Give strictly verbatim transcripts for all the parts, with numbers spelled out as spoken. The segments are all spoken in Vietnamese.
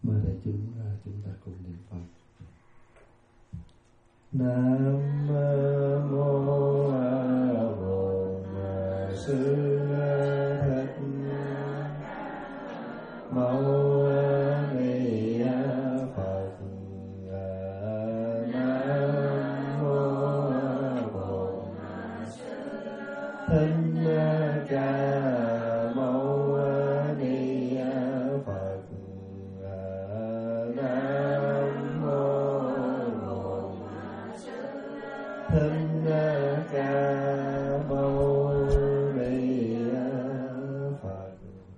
Mời đại chúng chúng ta cùng niệm Phật. Nam mô A Bổn Sư Thích Mâu Ni Phật. Nam mô A Bổn Sư Thích Ca Mâu Ni Phật. Nam mô Bổn Thích Ca Mâu Ni Phật.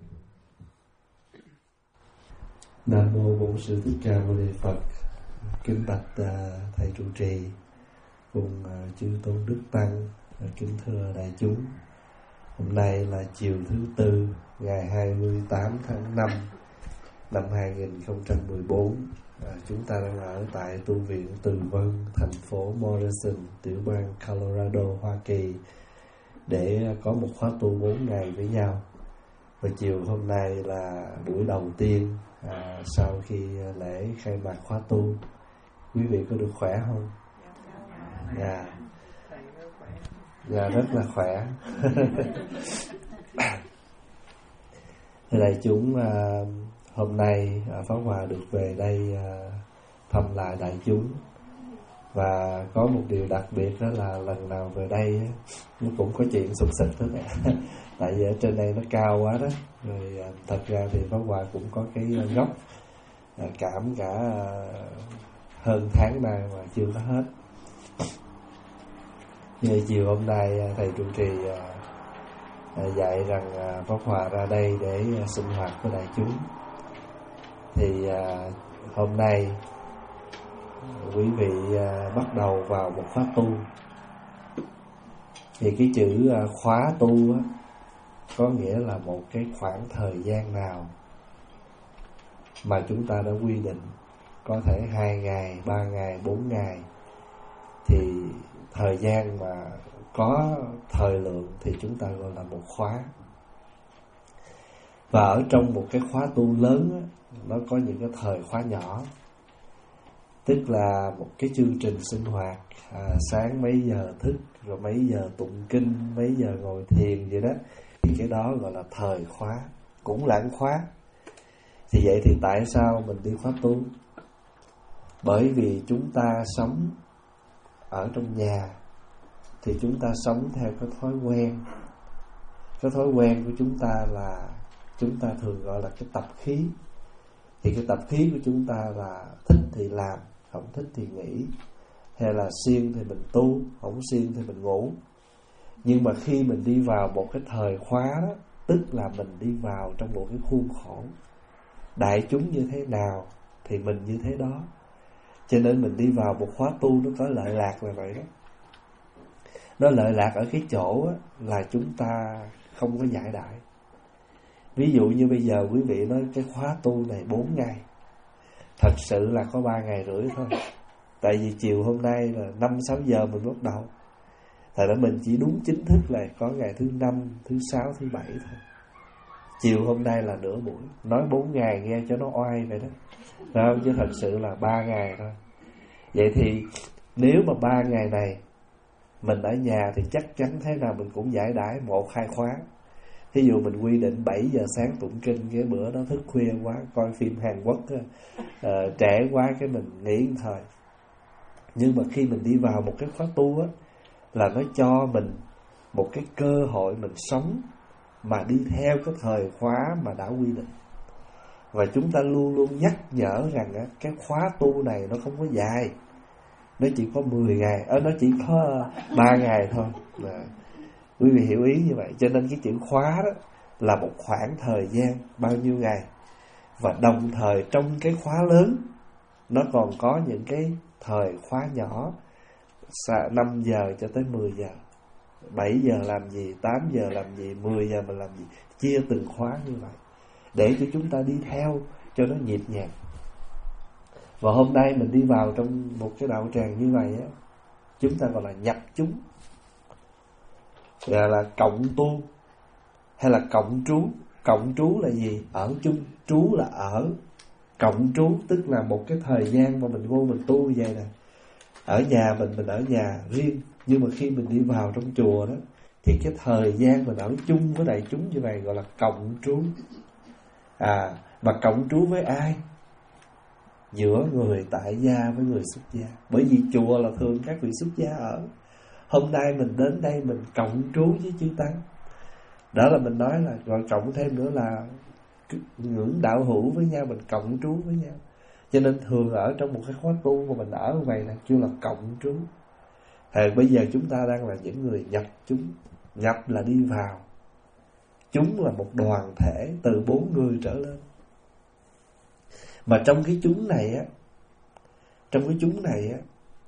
Nam mô Bổn Sư Thích Ca Mâu Ni Phật. Kính bạch uh, thầy trụ trì cùng uh, chư tôn đức tăng, uh, kính thưa đại chúng. Hôm nay là chiều thứ tư, ngày hai mươi tám tháng năm năm hai nghìn không trăm mười bốn. À, chúng ta đang ở tại tu viện Từ Vân, thành phố Morrison, tiểu bang Colorado, Hoa Kỳ, để có một khóa tu bốn ngày với nhau. Và chiều hôm nay là buổi đầu tiên à, sau khi lễ khai mạc khóa tu. Quý vị có được khỏe không? Dạ, dạ rất là khỏe. Thưa đại chúng, à, hôm nay à, Pháp Hòa được về đây à, thăm lại đại chúng. Và có một điều đặc biệt đó là lần nào về đây á, nó cũng có chuyện sục sịch đó nè. Tại vì ở trên đây nó cao quá đó. Rồi à, thật ra thì Pháp Hòa cũng có cái gốc à, cảm cả à, hơn tháng nay mà chưa có hết. Như chiều hôm nay à, thầy trụ trì à, à, dạy rằng à, Pháp Hòa ra đây để à, sinh hoạt với đại chúng. Thì à, hôm nay quý vị à, bắt đầu vào một khóa tu. Thì cái chữ à, khóa tu á, có nghĩa là một cái khoảng thời gian nào mà chúng ta đã quy định. Có thể hai ngày, ba ngày, bốn ngày. Thì thời gian mà có thời lượng thì chúng ta gọi là một khóa. Và ở trong một cái khóa tu lớn á, nó có những cái thời khóa nhỏ. Tức là một cái chương trình sinh hoạt, à, sáng mấy giờ thức, rồi mấy giờ tụng kinh, mấy giờ ngồi thiền vậy đó. Thì cái đó gọi là thời khóa, cũng là khóa. Thì vậy thì tại sao mình đi khóa tu? Bởi vì chúng ta sống ở trong nhà thì chúng ta sống theo cái thói quen. Cái thói quen của chúng ta là chúng ta thường gọi là cái tập khí. Thì cái tập khí của chúng ta là thích thì làm, không thích thì nghỉ. Hay là siêng thì mình tu, không siêng thì mình ngủ. Nhưng mà khi mình đi vào một cái thời khóa đó, tức là mình đi vào trong một cái khuôn khổ. Đại chúng như thế nào thì mình như thế đó. Cho nên mình đi vào một khóa tu nó có lợi lạc là vậy đó. Nó lợi lạc ở cái chỗ á, là chúng ta không có giải đãi. Ví dụ như bây giờ quý vị nói cái khóa tu này bốn ngày, thật sự là có ba ngày rưỡi thôi. Tại vì chiều hôm nay là năm sáu giờ mình bắt đầu. Tại đó mình chỉ đúng chính thức là có ngày thứ năm, thứ sáu, thứ bảy thôi. Chiều hôm nay là nửa buổi. Nói bốn ngày nghe cho nó oai vậy đó, phải không? Chứ thật sự là ba ngày thôi. Vậy thì nếu mà ba ngày này mình ở nhà thì chắc chắn thế nào mình cũng giải đãi một hai khóa. Thí dụ mình quy định bảy giờ sáng tụng kinh, cái bữa đó thức khuya quá, coi phim Hàn Quốc uh, trễ quá cái mình nghỉ một thời. Nhưng mà khi mình đi vào một cái khóa tu á, là nó cho mình một cái cơ hội mình sống mà đi theo cái thời khóa mà đã quy định. Và chúng ta luôn luôn nhắc nhở rằng á, cái khóa tu này nó không có dài. Nó chỉ có mười ngày, ờ, nó chỉ có ba ngày thôi. Là quý vị hiểu ý như vậy. Cho nên cái chữ khóa đó là một khoảng thời gian bao nhiêu ngày. Và đồng thời trong cái khóa lớn nó còn có những cái thời khóa nhỏ, năm giờ cho tới mười giờ, bảy giờ làm gì, tám giờ làm gì, mười giờ mình làm gì. Chia từng khóa như vậy để cho chúng ta đi theo cho nó nhịp nhàng. Và hôm nay mình đi vào trong một cái đạo tràng như vậy á, chúng ta gọi là nhập chúng, gọi là cộng tu hay là cộng trú. Cộng trú là gì? Ở chung. Trú là ở. Cộng trú tức là một cái thời gian mà mình vô mình tu như vậy nè. Ở nhà mình, mình ở nhà riêng, nhưng mà khi mình đi vào trong chùa đó, thì cái thời gian mình ở chung với đại chúng như vậy gọi là cộng trú. À, mà cộng trú với ai? Giữa người tại gia với người xuất gia. Bởi vì chùa là thường các vị xuất gia ở. Hôm nay mình đến đây mình cộng trú với chư tăng. Đó là mình nói là, rồi cộng thêm nữa là ngưỡng đạo hữu với nhau, mình cộng trú với nhau. Cho nên thường ở trong một cái khóa tu mà mình ở như vậy là kêu là cộng trú. Thì bây giờ chúng ta đang là những người nhập chúng. Nhập là đi vào. Chúng là một đoàn thể từ bốn người trở lên. Mà trong cái chúng này á, trong cái chúng này á,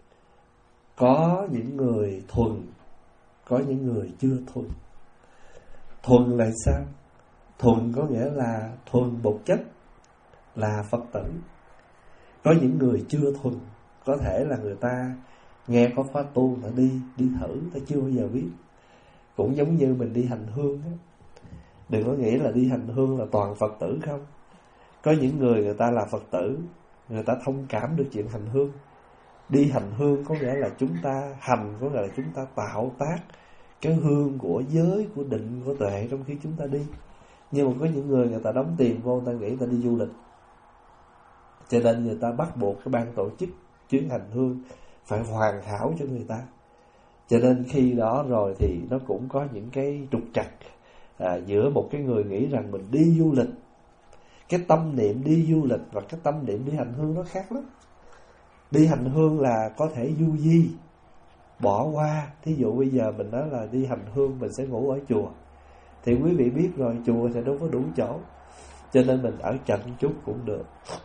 có những người thuần, có những người chưa thuần. Thuần là sao? Thuần có nghĩa là thuần bột chất, là Phật tử. Có những người chưa thuần, có thể là người ta nghe có khóa tu, ta đi, đi thử, ta chưa bao giờ biết. Cũng giống như mình đi hành hương á. Đừng có nghĩ là đi hành hương là toàn Phật tử không. Có những người người ta là Phật tử, người ta thông cảm được chuyện hành hương. Đi hành hương có nghĩa là chúng ta hành, có nghĩa là chúng ta tạo tác cái hương của giới, của định, của tuệ trong khi chúng ta đi. Nhưng mà có những người người ta đóng tiền vô, người ta nghĩ người ta đi du lịch, cho nên người ta bắt buộc cái ban tổ chức chuyến hành hương phải hoàn hảo cho người ta. Cho nên khi đó rồi thì nó cũng có những cái trục trặc à, giữa một cái người nghĩ rằng mình đi du lịch. Cái tâm niệm đi du lịch và cái tâm niệm đi hành hương nó khác lắm. Đi hành hương là có thể du di, bỏ qua. Thí dụ bây giờ mình nói là đi hành hương mình sẽ ngủ ở chùa, thì quý vị biết rồi, chùa thì đâu có đủ chỗ, cho nên mình ở chậm chút cũng được.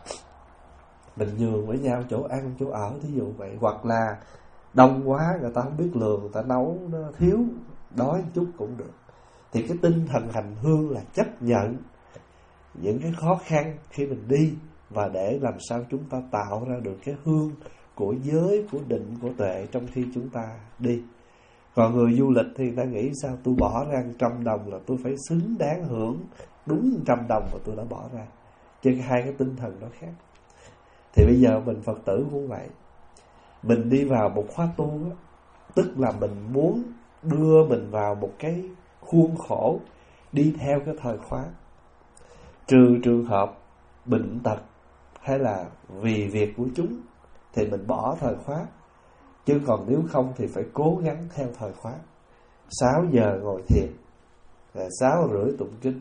Mình nhường với nhau chỗ ăn, chỗ ở, thí dụ vậy. Hoặc là đông quá, người ta không biết lường, người ta nấu nó thiếu, đói chút cũng được. Thì cái tinh thần hành hương là chấp nhận những cái khó khăn khi mình đi, và để làm sao chúng ta tạo ra được cái hương của giới, của định, của tuệ trong khi chúng ta đi. Còn người du lịch thì ta nghĩ sao? Tôi bỏ ra trăm đồng là tôi phải xứng đáng hưởng đúng trăm đồng mà tôi đã bỏ ra. Chứ hai cái tinh thần đó khác. Thì bây giờ mình Phật tử cũng vậy. Mình đi vào một khóa tu á, tức là mình muốn đưa mình vào một cái khuôn khổ đi theo cái thời khóa. Trừ trường hợp bệnh tật hay là vì việc của chúng thì mình bỏ thời khóa. Chứ còn nếu không thì phải cố gắng theo thời khóa. Sáu giờ ngồi thiền, sáu rưỡi tụng kinh.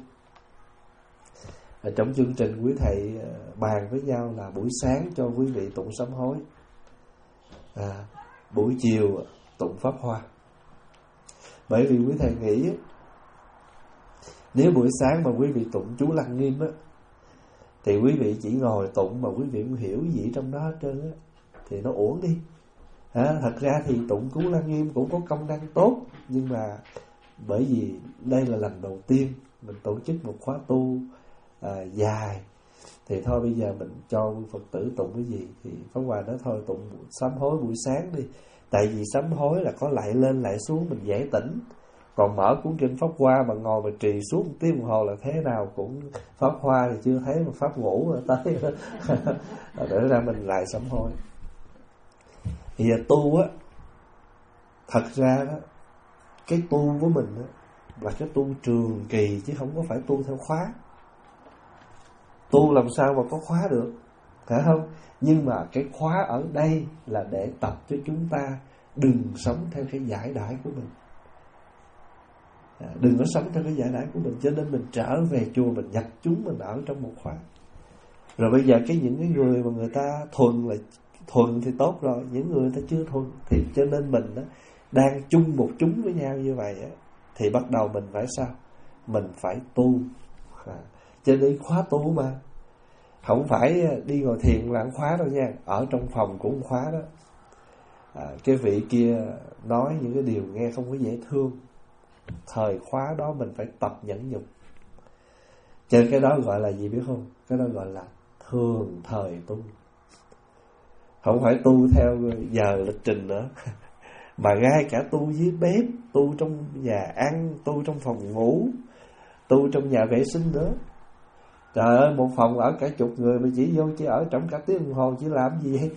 Ở trong chương trình quý thầy bàn với nhau là buổi sáng cho quý vị tụng sám hối, à, buổi chiều tụng pháp hoa. Bởi vì quý thầy nghĩ nếu buổi sáng mà quý vị tụng chú Lăng Nghiêm á, thì quý vị chỉ ngồi tụng mà quý vị không hiểu gì trong đó hết trơn á, thì nó uổng đi. À, thật ra thì tụng chú Lăng Nghiêm cũng có công năng tốt, nhưng mà bởi vì đây là lần đầu tiên mình tổ chức một khóa tu à, dài, thì thôi bây giờ mình cho Phật tử tụng cái gì thì Pháp Hòa nói thôi tụng sám hối buổi sáng đi. Tại vì sám hối là có lại lên lại xuống, mình dễ tỉnh. Còn mở cuốn kinh Pháp Hoa mà ngồi mà trì suốt một tiếng đồng hồ là thế nào cũng Pháp Hoa thì chưa thấy mà Pháp ngủ rồi tới. Để ra mình lại sám hối. Thì giờ tu á, thật ra đó, cái tu của mình á là cái tu trường kỳ chứ không có phải tu theo khóa. Tu làm sao mà có khóa được, phải không? Nhưng mà cái khóa ở đây là để tập cho chúng ta đừng sống theo cái giải đãi của mình. À, đừng có sống theo cái giải đãi của mình. Cho nên mình trở về chùa, mình nhập chúng, mình ở trong một khóa. Rồi bây giờ cái những cái người mà người ta thuần là thuần thì tốt rồi, những người ta chưa thuần thì cho nên mình đó, đang chung một chúng với nhau như vậy á, thì bắt đầu mình phải sao? Mình phải tu. À, cho nên khóa tu mà không phải đi ngồi thiền là khóa đâu nha. Ở trong phòng cũng khóa đó. À, cái vị kia nói những cái điều nghe không có dễ thương, thời khóa đó mình phải tập nhẫn nhục. Cho nên cái đó gọi là gì biết không? Cái đó gọi là thường thời tu. Không phải tu theo giờ lịch trình nữa, mà ngay cả tu dưới bếp, tu trong nhà ăn, tu trong phòng ngủ, tu trong nhà vệ sinh nữa. Trời ơi, một phòng ở cả chục người mà chỉ vô chỉ ở trong cả tiếng đồng hồ chỉ làm gì hết.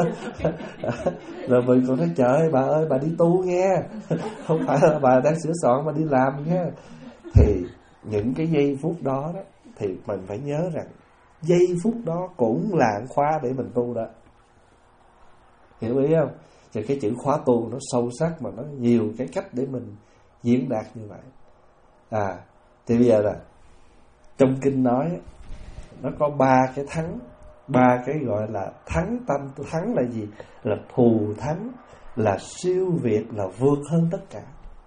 Rồi mình còn nói trời ơi bà ơi bà đi tu nghe, không phải là bà đang sửa soạn mà đi làm nghe. Thì những cái giây phút đó đó thì mình phải nhớ rằng giây phút đó cũng là khóa để mình tu đó. Hiểu ý không? Thì cái chữ khóa tu nó sâu sắc mà nó nhiều cái cách để mình diễn đạt như vậy. À thì bây giờ là trong kinh nói nó có ba cái thắng, ba cái gọi là thắng tâm. Thắng là gì? Là thù thắng, là siêu việt, là vượt hơn tất cả.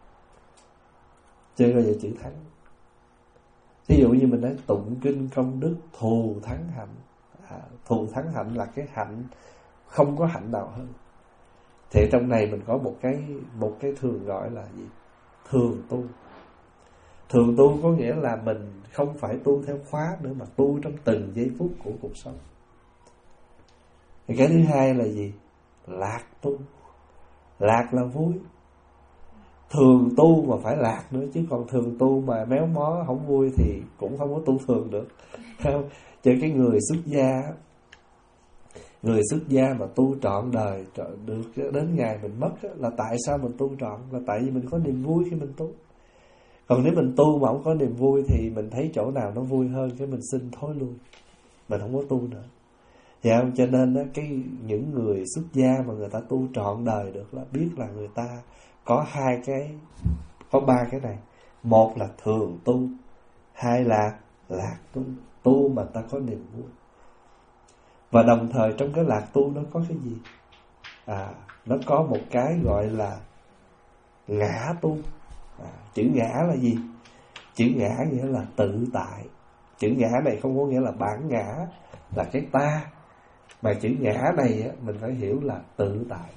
Chưa bao giờ chữ thắng. Ví dụ như mình nói tụng kinh công đức thù thắng hạnh. À, thù thắng hạnh là cái hạnh không có hạnh nào hơn. Thì trong này mình có một cái một cái thường gọi là gì? Thường tu. Thường tu có nghĩa là mình không phải tu theo khóa nữa, mà tu trong từng giây phút của cuộc sống. Thì cái thứ hai là gì? Lạc tu. Lạc là vui. Thường tu mà phải lạc nữa, chứ còn thường tu mà méo mó không vui thì cũng không có tu thường được. Không? Chứ cái người xuất gia, người xuất gia mà tu trọn đời được đến ngày mình mất là tại sao mình tu trọn? Là tại vì mình có niềm vui khi mình tu. Còn nếu mình tu mà không có niềm vui thì mình thấy chỗ nào nó vui hơn cái mình xin thối lui, mình không có tu nữa. Dạ không? Cho nên đó, cái những người xuất gia mà người ta tu trọn đời được là biết là người ta có hai cái, có ba cái này. Một là thường tu, hai là lạc tu. Tu mà ta có niềm vui. Và đồng thời trong cái lạc tu nó có cái gì? À, nó có một cái gọi là ngã tu. À, chữ ngã là gì? Chữ ngã nghĩa là tự tại. Chữ ngã này không có nghĩa là bản ngã, là cái ta. Mà chữ ngã này á, mình phải hiểu là tự tại.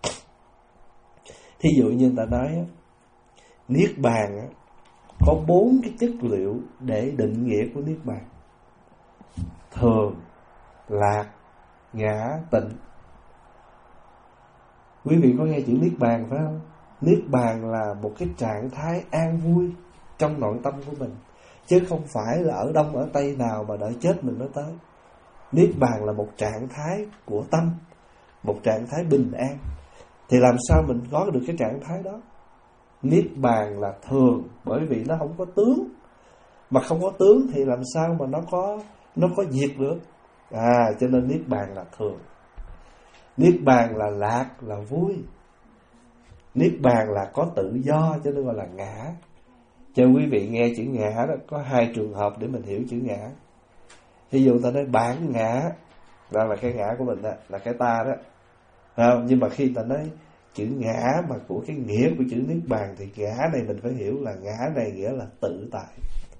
Thí dụ như người ta nói á, niết bàn á, có bốn cái chất liệu để định nghĩa của niết bàn: thường, lạc, ngã, tịnh. Quý vị có nghe chữ niết bàn phải không? Niết bàn là một cái trạng thái an vui trong nội tâm của mình, chứ không phải là ở đông ở tây nào mà đợi chết mình mới tới. Niết bàn là một trạng thái của tâm, một trạng thái bình an. Thì làm sao mình có được cái trạng thái đó? Niết bàn là thường, bởi vì nó không có tướng. Mà không có tướng thì làm sao mà nó có nó có diệt được? À, cho nên niết bàn là thường. Niết bàn là lạc, là vui. Niết bàn là có tự do, cho nên gọi là ngã. Cho quý vị nghe chữ ngã đó, có hai trường hợp để mình hiểu chữ ngã. Ví dụ ta nói bản ngã, đó là cái ngã của mình đó, là cái ta đó. Không? Nhưng mà khi ta nói chữ ngã mà của cái nghĩa của chữ niết bàn thì ngã này mình phải hiểu là ngã này nghĩa là tự tại.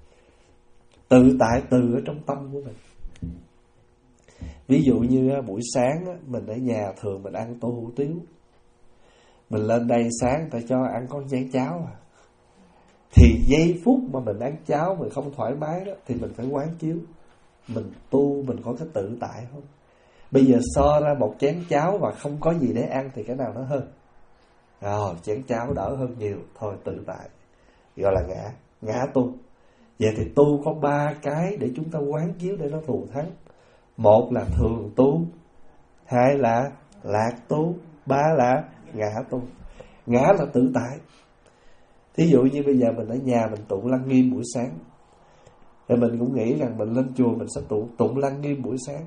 Tự tại từ ở trong tâm của mình. Ví dụ như buổi sáng mình ở nhà thường mình ăn tô hủ tiếu, mình lên đây sáng ta cho ăn con chén cháo à. Thì giây phút mà mình ăn cháo mình không thoải mái đó, thì mình phải quán chiếu mình tu mình có cái tự tại không. Bây giờ so ra một chén cháo và không có gì để ăn thì cái nào nó hơn? Rồi, chén cháo đỡ hơn nhiều. Thôi tự tại, gọi là ngã, ngã tu. Vậy thì tu có ba cái để chúng ta quán chiếu để nó thù thắng. Một là thường tu, hai là lạc tu, ba là ngã tu. Ngã là tự tại. Thí dụ như bây giờ mình ở nhà mình tụng Lăng Nghiêm buổi sáng, thì mình cũng nghĩ rằng mình lên chùa mình sẽ tụng, tụng Lăng Nghiêm buổi sáng.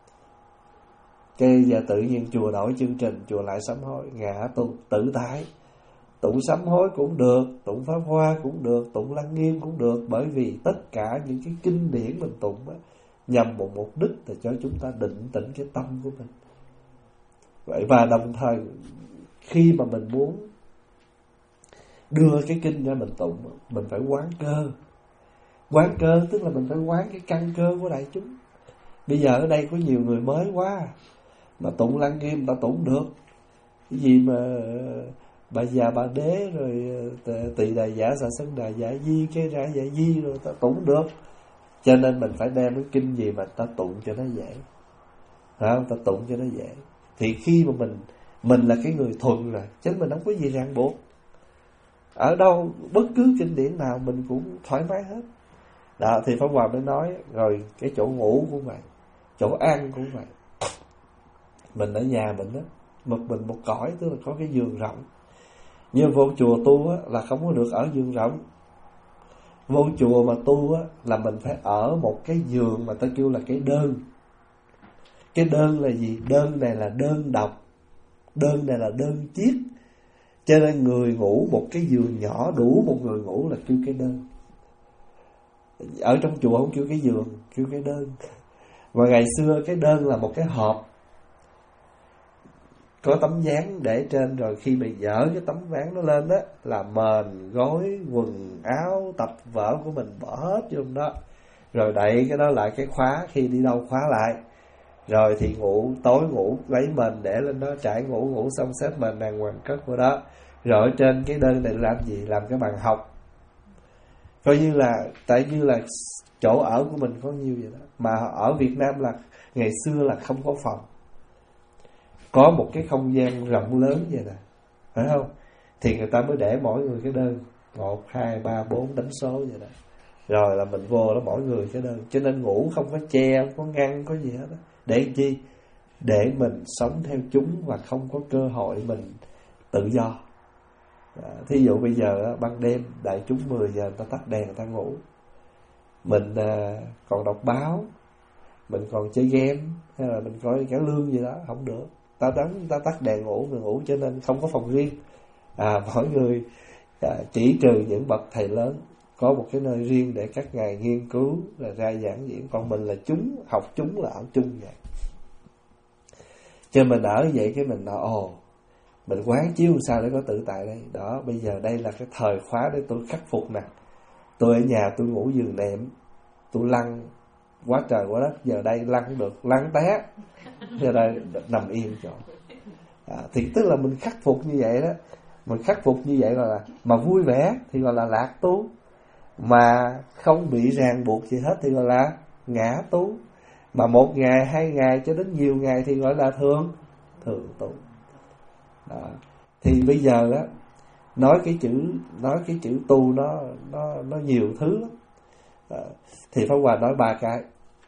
Cái giờ tự nhiên chùa đổi chương trình, chùa lại sám hối, ngã tu, tự tại. Tụng sám hối cũng được, tụng pháp hoa cũng được, tụng Lăng Nghiêm cũng được. Bởi vì tất cả những cái kinh điển mình tụng á, nhằm một mục đích là cho chúng ta định tĩnh cái tâm của mình. Vậy và đồng thời khi mà mình muốn đưa cái kinh ra mình tụng, mình phải quán cơ. Quán cơ tức là mình phải quán cái căn cơ của đại chúng. Bây giờ ở đây có nhiều người mới quá, mà tụng Lăng Nghiêm ta tụng được. Cái gì mà bà già bà đế rồi tỳ đà giả xà sân đà giả di cái ra giả di rồi ta tụng được. Cho nên mình phải đem cái kinh gì mà ta tụng cho nó dễ, phải không? Ta tụng cho nó dễ. Thì khi mà mình mình là cái người thuần rồi, chứ mình không có gì ràng buộc. Ở đâu bất cứ kinh điển nào mình cũng thoải mái hết. Đó, thì Pháp Hòa mới nói. Rồi cái chỗ ngủ cũng vậy, chỗ ăn cũng vậy. Mình ở nhà mình á, một mình một cõi, tức là có cái giường rộng. Nhưng vô chùa tu á là không có được ở giường rộng. Vô chùa mà tu á là mình phải ở một cái giường mà ta kêu là cái đơn. Cái đơn là gì? Đơn này là đơn độc, đơn này là đơn chiếc. Cho nên người ngủ một cái giường nhỏ, đủ một người ngủ là kêu cái đơn. Ở trong chùa không kêu cái giường, kêu cái đơn. Và ngày xưa cái đơn là một cái hộp, có tấm ván để trên, rồi khi mình dỡ cái tấm ván nó lên đó là mền, gối, quần áo, tập vở của mình bỏ hết vô trong đó. Rồi đậy cái đó lại, cái khóa, khi đi đâu khóa lại. Rồi thì ngủ, tối ngủ lấy mền để lên đó, trải ngủ, ngủ xong xếp mền đàng hoàng cất vào đó. Rồi ở trên cái đơn này làm gì? Làm cái bàn học. Coi như là, tại như là chỗ ở của mình có nhiêu vậy đó. Mà ở Việt Nam là ngày xưa là không có phòng, có một cái không gian rộng lớn vậy nè, phải không? Thì người ta mới để mỗi người cái đơn, một, hai, ba, bốn đánh số vậy đó. Rồi là mình vô đó mỗi người cái đơn. Cho nên ngủ không có che, không có ngăn, có gì hết đó. Để chi? Để mình sống theo chúng và không có cơ hội mình tự do. À, thí dụ bây giờ ban đêm đại chúng mười giờ người ta tắt đèn người ta ngủ, mình à, còn đọc báo, mình còn chơi game, hay là mình coi cả lương gì đó, không được. Ta đắng ta tắt đèn ngủ, người ngủ. Cho nên không có phòng riêng. À, mỗi người à, chỉ trừ những bậc thầy lớn có một cái nơi riêng để các ngài nghiên cứu là ra giảng diễn. Còn mình là chúng, học chúng là ở chung vậy. Cho mình ở vậy cái mình nói ồ, mình quán chiếu sao để có tự tại đây. Đó, bây giờ đây là cái thời khóa để tôi khắc phục nè. Tôi ở nhà tôi ngủ giường nệm, tôi lăn quá trời quá đất, giờ đây lăn không được, lăn té, giờ đây nằm yên chỗ. À, thì tức là mình khắc phục như vậy đó. Mình khắc phục như vậy là mà vui vẻ thì gọi là lạc tu, mà không bị ràng buộc gì hết thì gọi là ngã tu. Mà một ngày, hai ngày cho đến nhiều ngày thì gọi là thường thường tu. Đó. Thì bây giờ á, nói cái chữ nói cái chữ tu nó nó nó nhiều thứ lắm. À, thì Pháp Hòa nói ba cái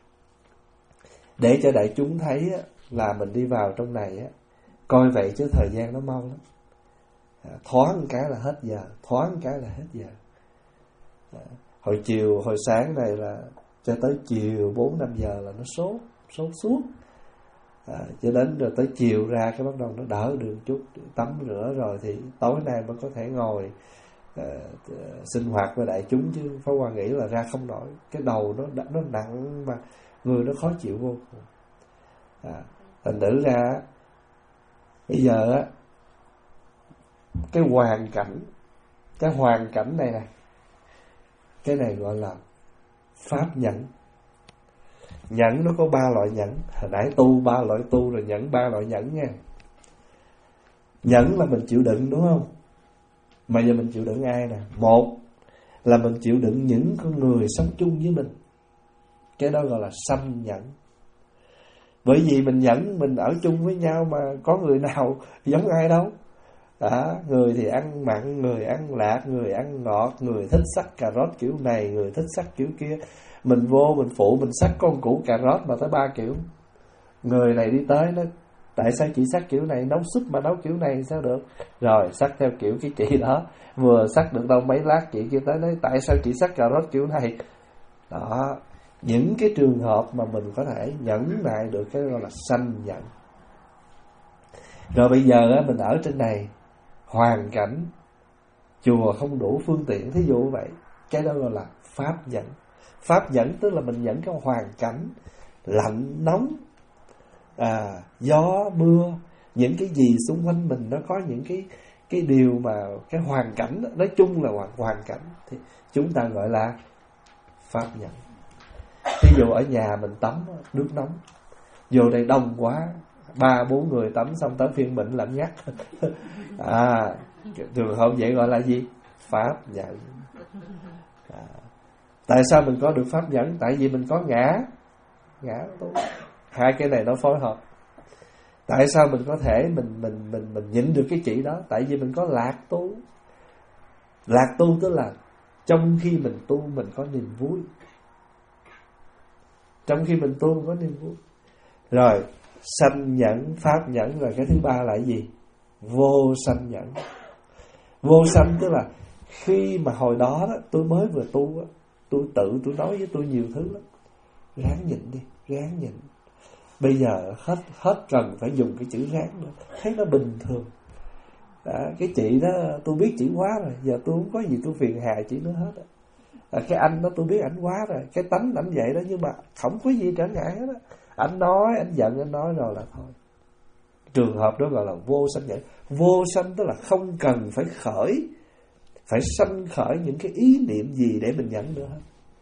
để cho đại chúng thấy á, là mình đi vào trong này á, coi vậy chứ thời gian nó mau lắm. À, thoáng một cái là hết giờ, thoáng một cái là hết giờ. À, hồi chiều hồi sáng này là cho tới chiều bốn năm giờ là nó sốt sốt suốt. À, cho đến rồi tới chiều ra cái bắt đầu nó đỡ được chút, tắm rửa rồi thì tối nay mới có thể ngồi uh, sinh hoạt với đại chúng. Chứ Pháp Hòa nghĩ là ra không nổi, cái đầu nó nó nặng mà người nó khó chịu vô cùng. À, thành thử ra bây giờ á, cái hoàn cảnh cái hoàn cảnh này nè, cái này gọi là pháp nhẫn. Nhẫn nó có ba loại nhẫn. Hồi nãy tu ba loại tu rồi, nhẫn ba loại nhẫn nha. Nhẫn là mình chịu đựng, đúng không? Mà giờ mình chịu đựng ai nè? Một là mình chịu đựng những con người sống chung với mình, cái đó gọi là sanh nhẫn. Bởi vì mình nhẫn, mình ở chung với nhau mà có người nào giống ai đâu. Đó, người thì ăn mặn, người ăn lạc, người ăn ngọt, người thích sắc cà rốt kiểu này, người thích sắc kiểu kia. Mình vô mình phụ mình sắc con củ cà rốt mà tới ba kiểu. Người này đi tới nó tại sao chị sắc kiểu này, nấu súp mà nấu kiểu này sao được. Rồi sắc theo kiểu cái chị đó, vừa sắc được đâu mấy lát chị kia tới nói tại sao chị sắc cà rốt kiểu này. Đó, những cái trường hợp mà mình có thể nhẫn nại được cái gọi là sanh nhẫn. Rồi bây giờ á, mình ở trên này, hoàn cảnh chùa không đủ phương tiện, thí dụ vậy, cái đó gọi là pháp nhẫn. Pháp nhẫn tức là mình nhẫn cái hoàn cảnh lạnh nóng, à, gió mưa, những cái gì xung quanh mình nó có những cái cái điều mà cái hoàn cảnh, nói chung là hoàn, hoàn cảnh thì chúng ta gọi là pháp nhẫn. Ví dụ ở nhà mình tắm nước nóng, vô đây đông quá, ba bốn người tắm xong tới phiên mình lạnh ngắt. À, trường hợp vậy gọi là gì? Pháp nhẫn. À, tại sao mình có được pháp nhẫn? Tại vì mình có ngã ngã tu. Hai cái này nó phối hợp. Tại sao mình có thể mình mình mình mình nhịn được cái chỉ đó? Tại vì mình có lạc tu. Lạc tu tức là trong khi mình tu mình có niềm vui. trong khi mình tu có niềm vui. Rồi sanh nhẫn, pháp nhẫn. Rồi cái thứ ba là cái gì? Vô sanh nhẫn. Vô sanh tức là khi mà hồi đó, đó tôi mới vừa tu đó, tôi tự tôi nói với tôi nhiều thứ lắm. Ráng nhịn đi, ráng nhịn. Bây giờ hết hết cần phải dùng cái chữ ráng nữa, thấy nó bình thường. Đó, cái chị đó tôi biết chị quá rồi, giờ tôi không có gì tôi phiền hà chị nữa hết. À, cái anh đó tôi biết ảnh quá rồi, cái tánh ảnh vậy đó, nhưng mà không có gì trở ngại hết đó. Ảnh nói, ảnh giận, ảnh nói rồi là thôi. Trường hợp đó gọi là vô sanh nhẫn. Vô sanh tức là không cần phải khởi, phải sanh khởi những cái ý niệm gì để mình nhẫn nữa hết.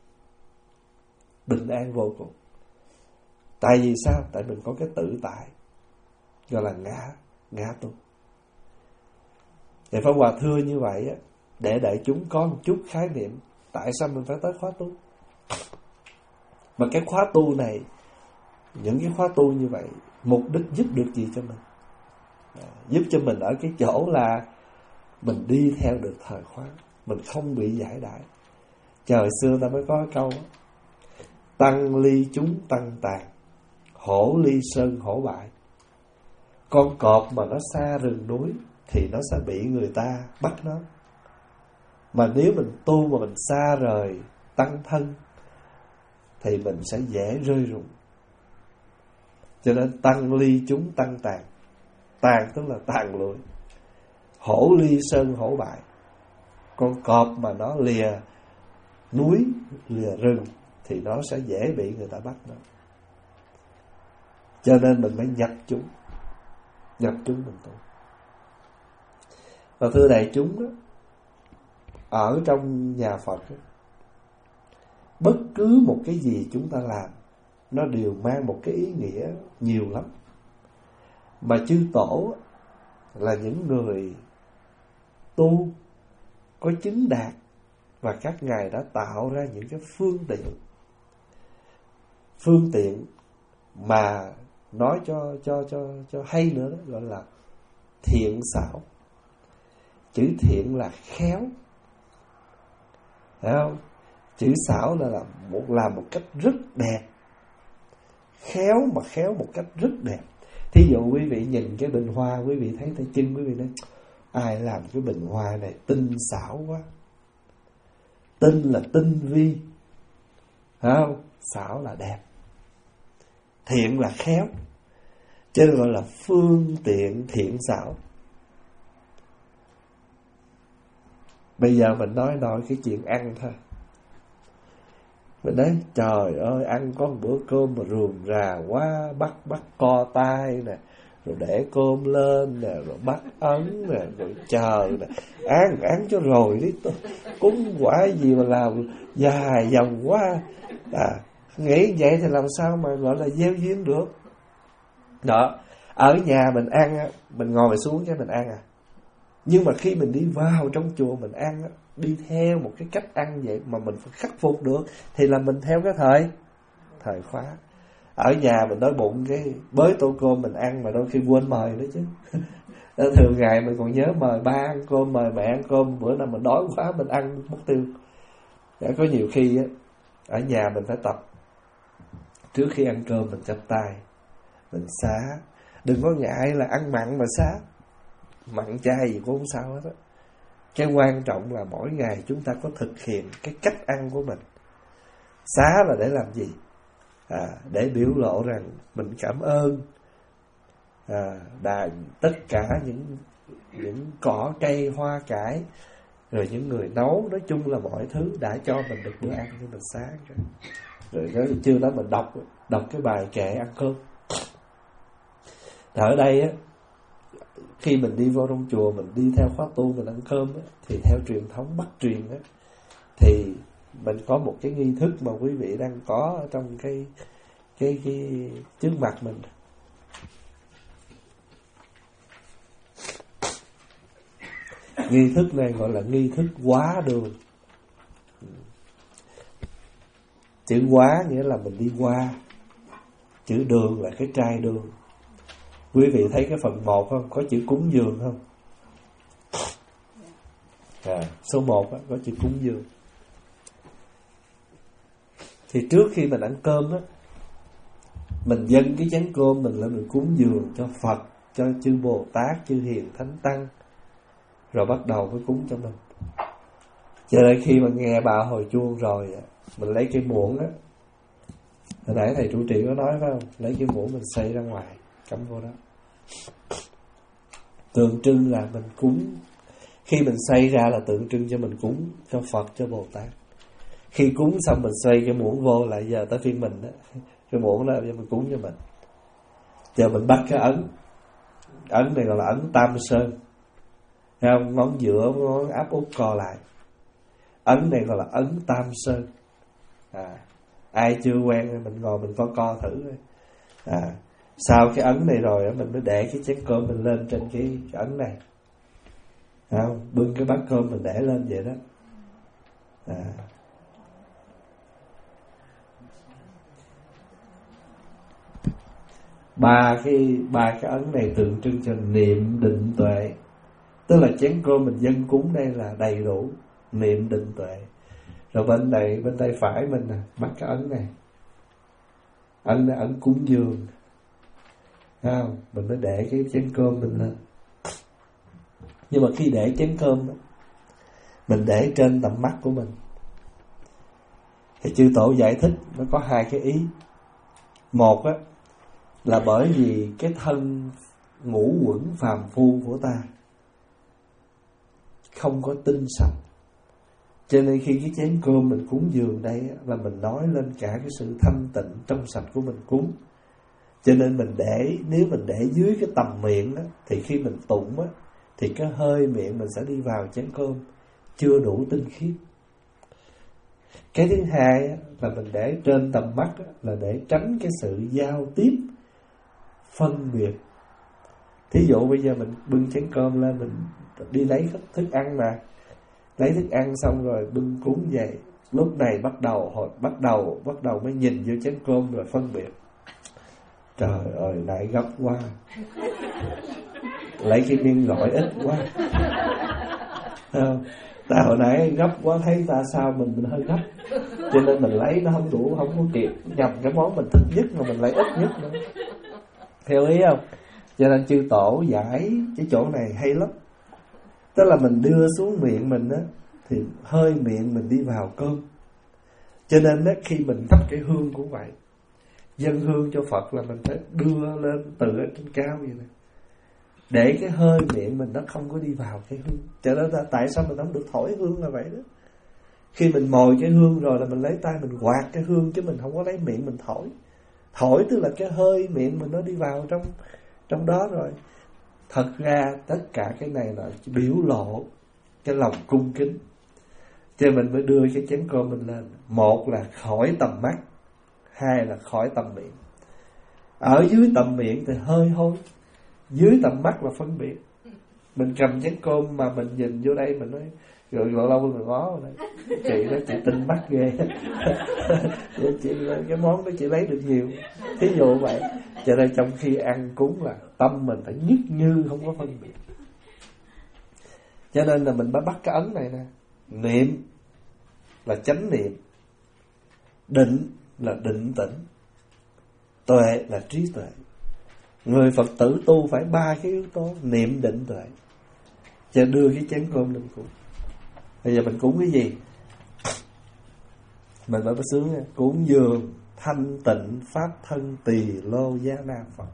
Bình an vô cùng. Tại vì sao? Tại mình có cái tự tại, gọi là ngã, ngã tu. Thì Pháp Hòa thưa như vậy á, để đại chúng có một chút khái niệm tại sao mình phải tới khóa tu. Mà cái khóa tu này, những cái khóa tu như vậy, mục đích giúp được gì cho mình? À, giúp cho mình ở cái chỗ là mình đi theo được thời khóa, mình không bị giải đãi. Trời xưa ta mới có cái câu đó, tăng ly chúng tăng tàn, hổ ly sơn hổ bại. Con cọp mà nó xa rừng núi thì nó sẽ bị người ta bắt nó. Mà nếu mình tu mà mình xa rời tăng thân thì mình sẽ dễ rơi rụng. Cho nên tăng ly chúng tăng tàn. Tàn tức là tàn lụi. Hổ ly sơn hổ bại. Con cọp mà nó lìa núi, lìa rừng thì nó sẽ dễ bị người ta bắt nó. Cho nên mình phải nhập chúng, nhập chúng mình tu. Và thưa đại chúng đó, ở trong nhà Phật đó, bất cứ một cái gì chúng ta làm nó đều mang một cái ý nghĩa nhiều lắm. Mà chư tổ là những người tu có chứng đạt, và các ngài đã tạo ra những cái phương tiện phương tiện mà nói cho cho cho cho hay nữa đó, gọi là thiện xảo. Chữ thiện là khéo, thấy không? Chữ xảo là làm một làm một cách rất đẹp, khéo mà khéo một cách rất đẹp. Thí dụ quý vị nhìn cái bình hoa, quý vị thấy tay chân, quý vị nói ai làm cái bình hoa này tinh xảo quá. Tinh là tinh vi, thấy không? Xảo là đẹp, thiện là khéo, cho nên gọi là phương tiện thiện xảo. Bây giờ mình nói nói cái chuyện ăn thôi. Mình nói trời ơi, ăn có một bữa cơm mà rườm rà quá, bắt bắt co tay nè, rồi để cơm lên nè, rồi bắt ấn nè, rồi chờ nè, ăn ăn cho rồi đi, cúng quả gì mà làm dài dòng quá. À, nghĩ vậy thì làm sao mà gọi là gieo duyên được. Đó, ở nhà mình ăn á, mình ngồi xuống cho mình ăn à. Nhưng mà khi mình đi vào trong chùa mình ăn á, đi theo một cái cách ăn vậy mà mình phải khắc phục được thì là mình theo cái thời thời khóa. Ở nhà mình đói bụng cái bới tô cơm mình ăn mà đôi khi quên mời nữa chứ. Thường ngày mình còn nhớ mời ba ăn cơm, mời mẹ ăn cơm, bữa nào mình đói quá mình ăn mất tiêu. Để có nhiều khi á, ở nhà mình phải tập trước khi ăn cơm mình chắp tay, mình xá. Đừng có ngại là ăn mặn mà xá, mặn chay gì cũng không sao hết á. Cái quan trọng là mỗi ngày chúng ta có thực hiện cái cách ăn của mình. Xá là để làm gì? À, để biểu lộ rằng mình cảm ơn à, đã, tất cả những những cỏ cây hoa cải, rồi những người nấu, nói chung là mọi thứ đã cho mình được bữa ăn cho mình sáng. Rồi đó, chưa đó mình đọc đọc cái bài kệ ăn cơm. Ở đây á, khi mình đi vô trong chùa, mình đi theo khóa tu, mình ăn cơm á, thì theo truyền thống Bắc truyền á, thì mình có một cái nghi thức mà quý vị đang có ở trong cái cái cái trước mặt mình. Nghi thức này gọi là nghi thức hóa đường. Chữ hóa nghĩa là mình đi qua, chữ đường là cái trai đường. Quý vị thấy cái phần một không? Có chữ cúng dường không? À, số một á, có chữ cúng dường. Thì trước khi mình ăn cơm á, Mình dâng cái chén cơm mình lên mình cúng dường cho Phật, cho chư Bồ Tát, chư Hiền Thánh Tăng, rồi bắt đầu mới cúng cho mình. Cho nên khi mà nghe bà hồi chuông rồi, mình lấy cái muỗng á, hồi nãy thầy trụ trì có nói phải không, lấy cái muỗng mình xay ra ngoài, cắm vô đó, tượng trưng là mình cúng. Khi mình xay ra là tượng trưng cho mình cúng cho Phật, cho Bồ Tát. Khi cúng xong mình xoay cái muỗng vô, lại giờ tới phiên mình đó, cái muỗng đó mình cúng cho mình. Giờ mình bắt cái ấn, ấn này gọi là ấn Tam Sơn, thấy không? Ngón giữa ngón áp út co lại, ấn này gọi là ấn Tam Sơn. À, ai chưa quen mình ngồi mình co co thử. À, sau cái ấn này rồi mình mới để cái chén cơm mình lên trên cái, cái ấn này, thấy không? Bưng cái bát cơm mình để lên vậy đó. À, ba cái ba cái ấn này tượng trưng cho niệm định tuệ. Tức là chén cơm mình dâng cúng đây là đầy đủ niệm định tuệ. Rồi bên này, bên tay phải mình nè, bắt cái ấn này, ấn là ấn cúng dường, thấy không? Mình mới để cái chén cơm mình lên. Nhưng mà khi để chén cơm đó, mình để trên tầm mắt của mình. Thì chư tổ giải thích nó có hai cái ý. Một á, là bởi vì cái thân ngũ uẩn phàm phu của ta không có tinh sạch, cho nên khi cái chén cơm mình cúng dường đây là mình nói lên cả cái sự thanh tịnh trong sạch của mình cúng. Cho nên mình để, nếu mình để dưới cái tầm miệng á, thì khi mình tụng á, thì cái hơi miệng mình sẽ đi vào chén cơm chưa đủ tinh khiết. Cái thứ hai á, là mình để trên tầm mắt á, là để tránh cái sự giao tiếp phân biệt. Thí dụ bây giờ mình bưng chén cơm lên, mình đi lấy thức ăn mà, lấy thức ăn xong rồi bưng cúng vậy, lúc này bắt đầu hồi bắt đầu bắt đầu mới nhìn vô chén cơm rồi phân biệt. Trời ơi, lại gấp quá, lấy cái miếng gỏi ít quá, không? Ta hồi nãy gấp quá, thấy ta sao mình mình hơi gấp, cho nên mình lấy nó không đủ, không có kịp, nhầm cái món mình thích nhất mà mình lấy ít nhất nữa. Theo ý không? Cho nên chư tổ giải cái chỗ này hay lắm. Tức là mình đưa xuống miệng mình á, thì hơi miệng mình đi vào cơm. Cho nên á, khi mình thắp cái hương cũng vậy, dâng hương cho Phật là mình phải đưa lên từ ở trên cao vậy nè, để cái hơi miệng mình nó không có đi vào cái hương. Cho nên là tại sao mình không được thổi hương là vậy đó. Khi mình mồi cái hương rồi là mình lấy tay mình quạt cái hương, chứ mình không có lấy miệng mình thổi. Thổi tức là cái hơi miệng mình nó đi vào trong trong đó rồi. Thật ra tất cả cái này là biểu lộ cái lòng cung kính, cho mình mới đưa cái chén cơm mình lên. Một là khỏi tầm mắt, hai là khỏi tầm miệng. Ở dưới tầm miệng thì hơi hôi, dưới tầm mắt là phân biệt. Mình cầm chén cơm mà mình nhìn vô đây mình nói, rồi lâu lâu mình ngó rồi đấy, chị đó chị tinh mắt ghê. Chị, cái món đó chị lấy được nhiều, thí dụ vậy. Cho nên trong khi ăn cúng là tâm mình phải nhất như không có phân biệt. Cho nên là mình bắt cái ấn này nè. Niệm là chánh niệm, định là định tĩnh, tuệ là trí tuệ. Người Phật tử tu phải ba cái yếu tố niệm định tuệ. Cho đưa cái chén cơm lên cúng. Bây giờ mình cúng cái gì? Mình phải có sướng nha. Cúng dường thanh tịnh pháp thân tỳ lô giá na Phật,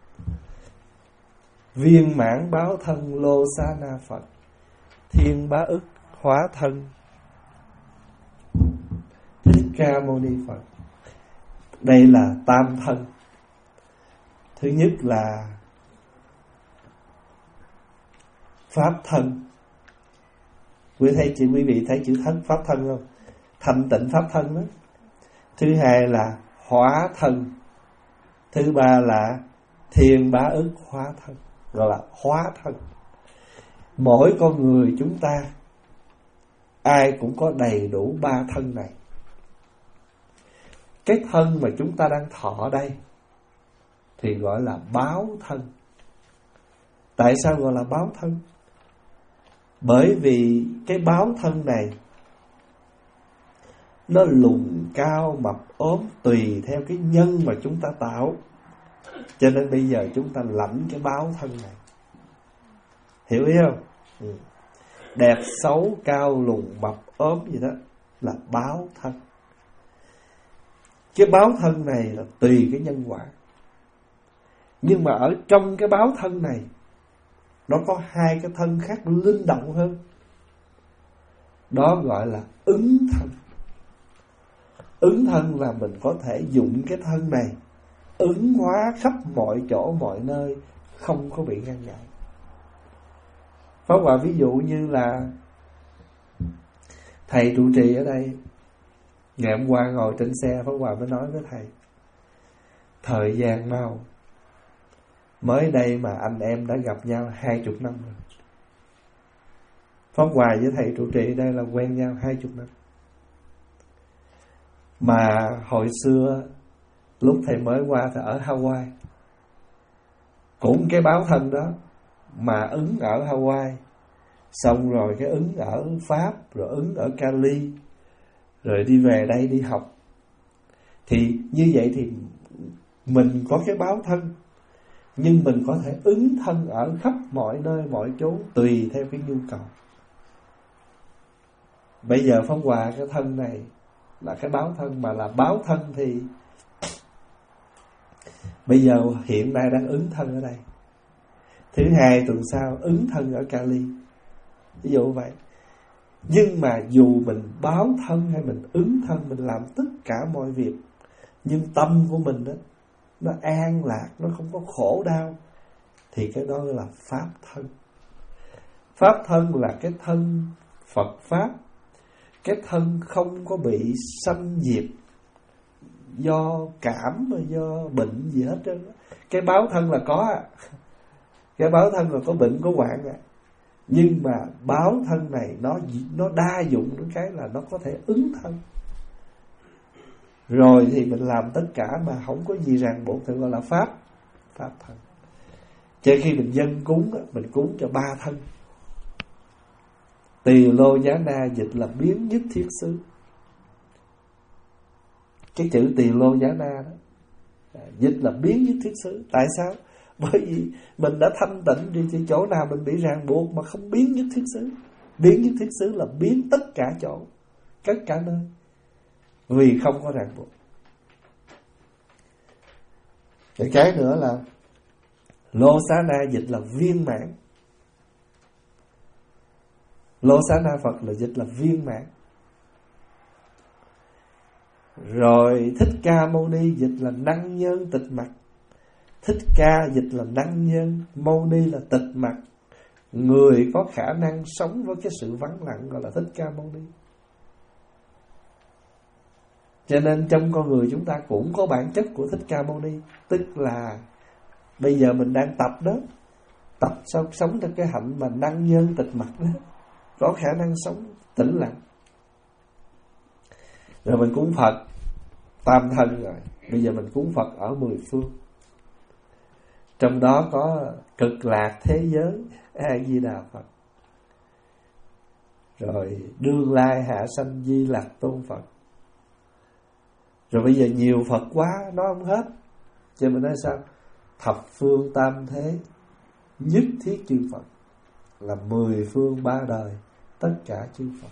viên mãn báo thân lô xá na Phật, thiên bá ức hóa thân Thích Ca Mâu Ni Phật. Đây là tam thân. Thứ nhất là pháp thân. Quý thầy chị quý vị thấy chữ thân pháp thân không? Thanh tịnh pháp thân đó. Thứ hai là hóa thân. Thứ ba là thiên bá ức hóa thân, gọi là hóa thân. Mỗi con người chúng ta ai cũng có đầy đủ ba thân này. Cái thân mà chúng ta đang thọ đây thì gọi là báo thân. Tại sao gọi là báo thân? Bởi vì cái báo thân này nó lùn cao mập ốm tùy theo cái nhân mà chúng ta tạo. Cho nên bây giờ chúng ta lãnh cái báo thân này. Hiểu ý không? Ừ. Đẹp xấu cao lùn mập ốm gì đó là báo thân. Cái báo thân này là tùy cái nhân quả. Nhưng mà ở trong cái báo thân này, nó có hai cái thân khác linh động hơn. Đó gọi là ứng thân. Ứng thân là mình có thể dụng cái thân này ứng hóa khắp mọi chỗ mọi nơi, không có bị ngăn ngại. Pháp Hòa ví dụ như là thầy trụ trì ở đây, ngày hôm qua ngồi trên xe, Pháp Hòa mới nói với thầy, thời gian mau, mới đây mà anh em đã gặp nhau hai chục năm rồi. Pháp Hòa với thầy trụ trì đây là quen nhau hai chục năm. Mà hồi xưa lúc thầy mới qua thì ở Hawaii, cũng cái báo thân đó mà ứng ở Hawaii, xong rồi cái ứng ở Pháp, rồi ứng ở Cali, rồi đi về đây đi học. Thì như vậy thì mình có cái báo thân, nhưng mình có thể ứng thân ở khắp mọi nơi mọi chốn tùy theo cái nhu cầu. Bây giờ Pháp Hòa cái thân này là cái báo thân, mà là báo thân thì bây giờ hiện nay đang ứng thân ở đây, thứ hai tuần sau ứng thân ở Cali, ví dụ vậy. Nhưng mà dù mình báo thân hay mình ứng thân, mình làm tất cả mọi việc, nhưng tâm của mình đó nó an lạc, nó không có khổ đau, thì cái đó là pháp thân. Pháp thân là cái thân Phật Pháp, cái thân không có bị xâm diệt do cảm, do bệnh gì hết trơn. Cái báo thân là có, cái báo thân là có bệnh có hoạn à. Nhưng mà báo thân này nó nó đa dụng, đến cái là nó có thể ứng thân. Rồi thì mình làm tất cả mà không có gì ràng buộc, thì gọi là pháp pháp thân. Cho khi mình dâng cúng, mình cúng cho ba thân. Tỳ lô giá na dịch là biến nhất thiết xứ. Cái chữ tỳ lô giá na đó dịch là biến nhất thiết xứ. Tại sao? Bởi vì mình đã thanh tịnh thì chỗ nào mình bị ràng buộc mà không biến nhất thiết xứ. Biến nhất thiết xứ là biến tất cả chỗ, tất cả nơi, vì không có ràng buộc. Cái cái nữa là lô xá na dịch là viên mãn. Lô xá na Phật là dịch là viên mãn. Rồi Thích Ca Mâu Ni dịch là năng nhân tịch mặc. Thích Ca dịch là năng nhân, Mâu Ni là tịch mặc, người có khả năng sống với cái sự vắng lặng, gọi là Thích Ca Mâu Ni. Cho nên trong con người chúng ta cũng có bản chất của Thích Ca Mâu Ni. Tức là bây giờ mình đang tập đó, tập sao sống trong cái hạnh mà năng nhân tịch mặc đó, có khả năng sống tĩnh lặng. Rồi mình cúng Phật tam thân rồi, bây giờ mình cúng Phật ở mười phương. Trong đó có Cực Lạc thế giới A Di Đà Phật, rồi Đương Lai Hạ Sanh Di Lặc Tôn Phật. Rồi bây giờ nhiều Phật quá, nói không hết. Cho mình nói sao? Thập phương tam thế nhất thiết chư Phật, là mười phương ba đời tất cả chư Phật.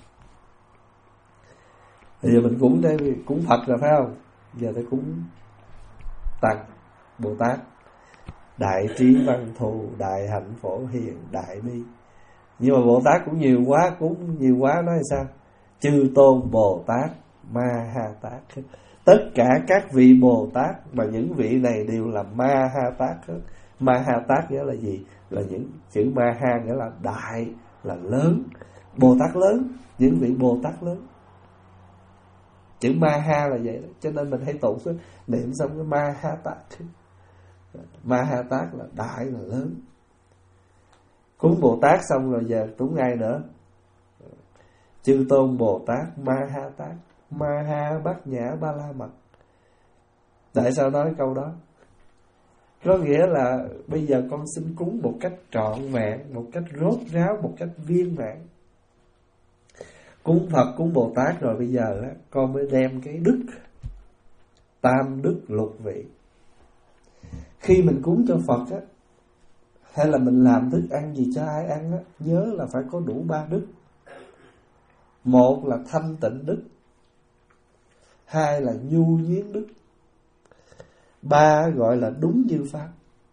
Bây giờ mình cúng đây, cúng Phật rồi phải không? Giờ tôi cúng Tăng Bồ Tát, Đại Trí Văn Thù, Đại Hạnh Phổ Hiền, Đại Bi. Nhưng mà Bồ Tát cũng nhiều quá, cúng nhiều quá nói sao? Chư Tôn Bồ Tát Ma Ha Tát. Tất cả các vị Bồ Tát, mà những vị này đều là Ma Ha Tát hết. Ma Ha Tát nghĩa là gì? Là những chữ Ma Ha nghĩa là đại, là lớn. Bồ Tát lớn, những vị Bồ Tát lớn. Chữ Ma Ha là vậy đó. Cho nên mình hay tụng niệm xong cái Ma Ha Tát. Ma Ha Tát là đại, là lớn. Cúng Bồ Tát xong rồi giờ cúng ai nữa? Chư Tôn Bồ Tát Ma Ha Tát, Ma Ha Bát Nhã Ba La Mật. Tại sao nói câu đó? Có nghĩa là bây giờ con xin cúng một cách trọn vẹn, một cách rốt ráo, một cách viên mãn. Cúng Phật, cúng Bồ Tát rồi bây giờ á, con mới đem cái đức tam đức lục vị. Khi mình cúng cho Phật á, hay là mình làm thức ăn gì cho ai ăn á, nhớ là phải có đủ ba đức. Một là thanh tịnh đức, hai là nhu nhuyến đức, ba gọi là đúng như pháp.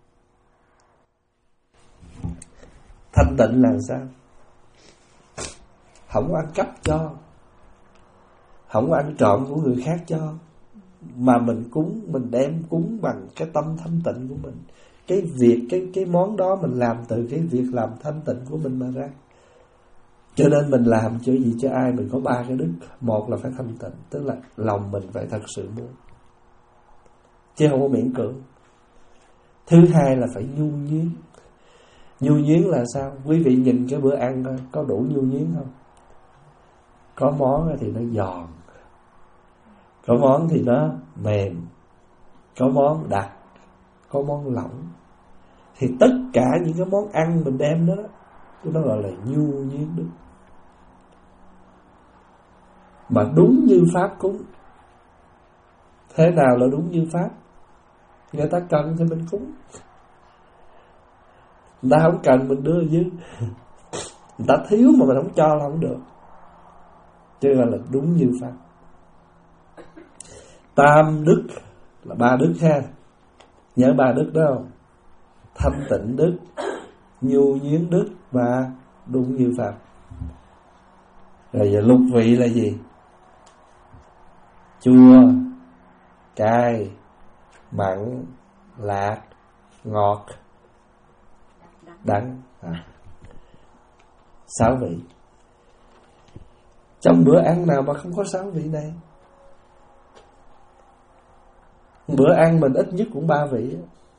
Thanh tịnh là sao? Không có ăn cắp cho, không có ăn trộm của người khác cho, mà mình cúng, mình đem cúng bằng cái tâm thanh tịnh của mình. Cái việc, cái cái món đó mình làm từ cái việc làm thanh tịnh của mình mà ra. Cho nên mình làm cho gì cho ai, mình có ba cái đức. Một là phải thanh tịnh, tức là lòng mình phải thật sự muốn, chứ không có miễn cưỡng. Thứ hai là phải nhu nhuyến. Nhu nhuyến là sao? Quý vị nhìn cái bữa ăn coi, có đủ nhu nhuyến không? Có món thì nó giòn, có món thì nó mềm, có món đặc, có món lỏng. Thì tất cả những cái món ăn mình đem đó, nó gọi là nhu nhuyến đức. Mà đúng như pháp cúng. Thế nào là đúng như pháp? Người ta cần thì mình cúng, người ta không cần mình đưa dư. Người ta thiếu mà mình không cho là không được. Chứ gọi là đúng như pháp. Tam đức là ba đức ha. Nhớ ba đức đó không? Thanh tịnh đức, nhu nhuyến đức và đúng như pháp. Rồi giờ lục vị là gì? Chua, cay, mặn, lạc, ngọt, đắng. À. Sáu vị. Trong bữa ăn nào mà không có sáu vị này? Bữa ăn mình ít nhất cũng ba vị.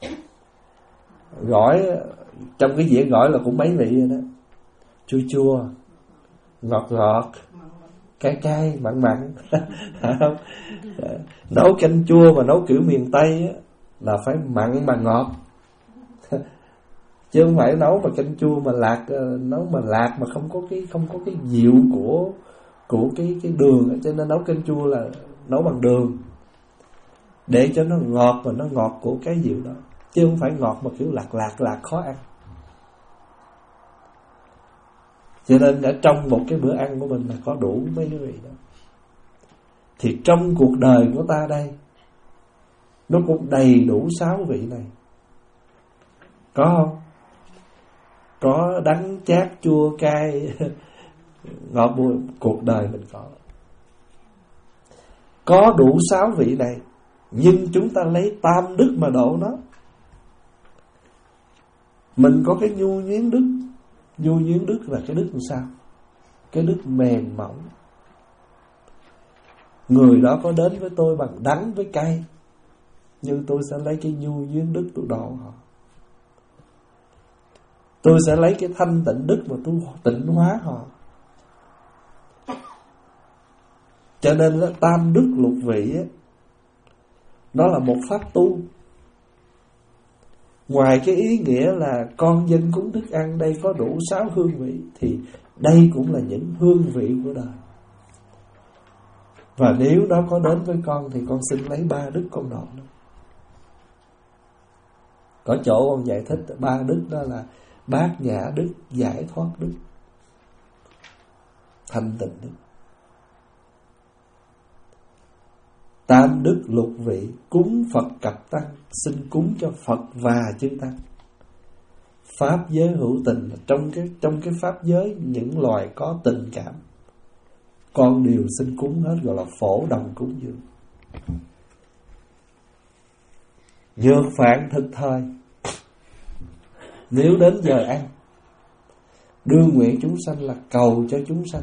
Gỏi, trong cái dĩa gỏi là cũng mấy vị rồi đó. Chua chua, ngọt ngọt, cay cay, mặn mặn. Không? Nấu canh chua mà nấu kiểu miền Tây á, là phải mặn mà ngọt. Chứ không phải nấu mà canh chua mà lạc, nấu mà lạc mà không có cái không có cái dịu của của cái cái đường. Cho nên nấu canh chua là nấu bằng đường để cho nó ngọt, và nó ngọt của cái dịu đó, chứ không phải ngọt mà kiểu lạc lạc lạc khó ăn. Cho nên ở trong một cái bữa ăn của mình là có đủ mấy cái vị đó. Thì trong cuộc đời của ta đây, nó cũng đầy đủ sáu vị này. Có không? Có đắng, chát, chua, cay, ngọt, bùi. Cuộc đời mình có. Có đủ sáu vị này, nhưng chúng ta lấy tam đức mà độ nó. Mình có cái nhu nhuyến đức. Nhu nhuyến đức là cái đức làm sao? Cái đức mềm mỏng. Người đó có đến với tôi bằng đắng với cay, nhưng tôi sẽ lấy cái nhu nhuyến đức tôi độ họ. Tôi sẽ lấy cái thanh tịnh đức mà tôi tịnh hóa họ. Cho nên là tam đức lục vị á, nó là một pháp tu. Ngoài cái ý nghĩa là con dân cúng thức ăn đây có đủ sáu hương vị, thì đây cũng là những hương vị của đời. Và nếu nó có đến với con thì con xin lấy ba đức con độ nó. Có chỗ ông giải thích ba đức đó là bát nhã đức, giải thoát đức, thanh tịnh đức. Tam đức lục vị, cúng Phật cặp tăng, xin cúng cho Phật và chư tăng. Pháp giới hữu tình, trong cái trong cái pháp giới những loài có tình cảm, con đều xin cúng hết, gọi là phổ đồng cúng dường. Nhược phạn thực thời, nếu đến giờ ăn, đương nguyện chúng sanh là cầu cho chúng sanh.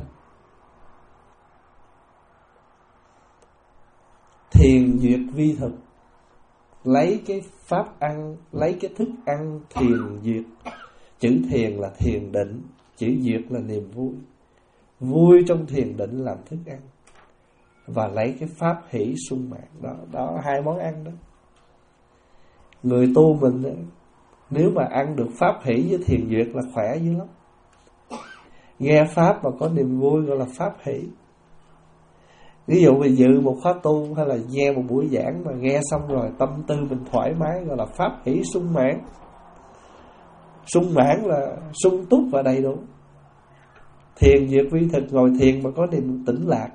Thiền duyệt vi thực, lấy cái pháp ăn, lấy cái thức ăn thiền duyệt. Chữ thiền là thiền định, chữ duyệt là niềm vui. Vui trong thiền định làm thức ăn, và lấy cái pháp hỷ sung mãn. Đó, đó hai món ăn đó. Người tu mình nếu mà ăn được pháp hỷ với thiền duyệt là khỏe dữ lắm. Nghe pháp mà có niềm vui gọi là pháp hỷ. Ví dụ mình dự một khóa tu hay là nghe một buổi giảng mà nghe xong rồi tâm tư mình thoải mái gọi là pháp hỷ sung mãn. Sung mãn là sung túc và đầy đủ. Thiền diệt vi thực, ngồi thiền mà có niềm tĩnh lạc.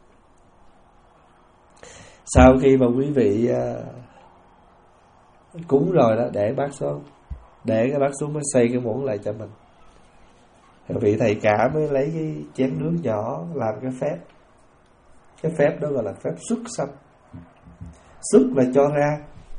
Sau khi mà quý vị uh, cúng rồi đó, để bát xuống, để cái bát xuống mới xây cái muỗng lại cho mình. Vị thầy cả mới lấy cái chén nước nhỏ làm cái phép. Cái phép đó gọi là phép xuất sanh. Xuất là cho ra,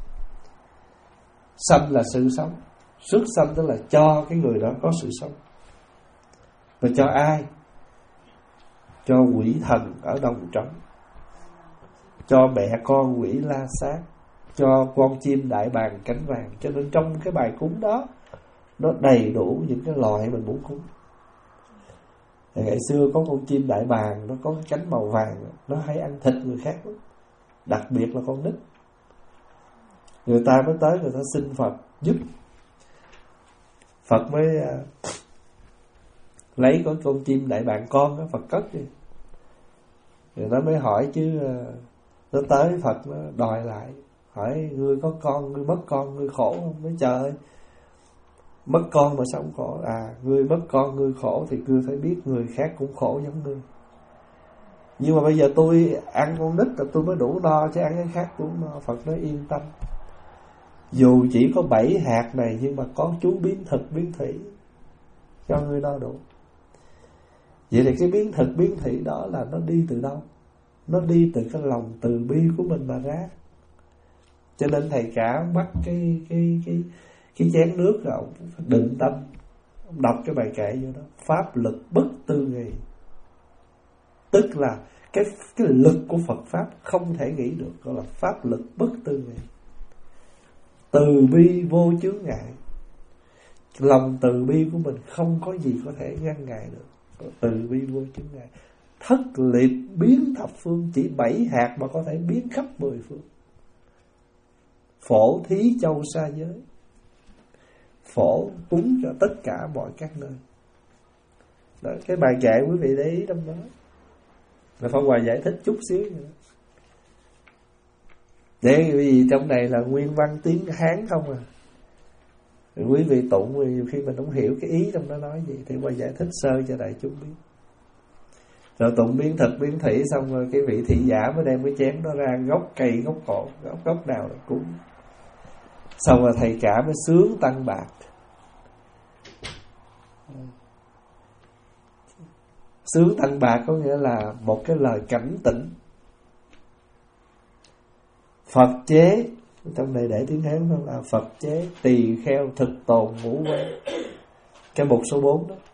sanh là sự sống. Xuất sanh tức là cho cái người đó có sự sống. Và cho ai? Cho quỷ thần ở đồng trống, cho mẹ con quỷ la sát, cho con chim đại bàng cánh vàng. Cho nên trong cái bài cúng đó, nó đầy đủ những cái loại mình muốn cúng. Ngày xưa có con chim đại bàng, nó có cái cánh màu vàng, nó hay ăn thịt người khác lắm, đặc biệt là con nít. Người ta mới tới, người ta xin Phật giúp. Phật mới uh, lấy có con chim đại bàng con đó, Phật cất đi. Rồi nó mới hỏi chứ, uh, nó tới Phật nó đòi lại, hỏi ngươi có con, ngươi mất con, ngươi khổ không? Nói trời ơi, mất con mà sao không khổ? À, ngươi mất con, ngươi khổ thì ngươi phải biết người khác cũng khổ giống ngươi. Nhưng mà bây giờ tôi ăn con nít là tôi mới đủ no, chứ ăn cái khác cũng no. Phật nói yên tâm, dù chỉ có bảy hạt này nhưng mà có chú biến thực biến thủy cho ngươi no đủ. Vậy thì cái biến thực biến thủy đó là nó đi từ đâu? Nó đi từ cái lòng từ bi của mình mà ra. Cho nên thầy cả bắt cái cái cái cái chén nước rồi ông định tâm, ông đọc cái bài kệ vô đó: pháp lực bất tư nghì. Tức là cái cái lực của Phật pháp không thể nghĩ được, gọi là pháp lực bất tư nghì. Từ bi vô chướng ngại. Lòng từ bi của mình không có gì có thể ngăn ngại được. Từ bi vô chướng ngại. Thất liệt biến thập phương, chỉ bảy hạt mà có thể biến khắp mười phương. Phổ thí châu xa giới, phổ cúng cho tất cả mọi các nơi. Đó, cái bài kệ quý vị để ý trong đó là Pháp Hòa giải thích chút xíu nữa. Để vì trong này là nguyên văn tiếng Hán không à. Rồi quý vị tụng nhiều khi mình không hiểu cái ý trong đó nói gì thì Hòa giải thích sơ cho đại chúng biết. Rồi tụng biến thực biến thủy xong rồi cái vị thị giả mới đem cái chén đó ra, gốc cây gốc cổ, gốc gốc nào là cúng. Xong rồi thầy cả mới sướng tăng bạc. Sướng tăng bạc có nghĩa là một cái lời cảnh tỉnh. Phật chế, trong này để tiếng Hán không, là Phật chế tỳ kheo thực tồn ngũ quan. Cái mục số bốn đó.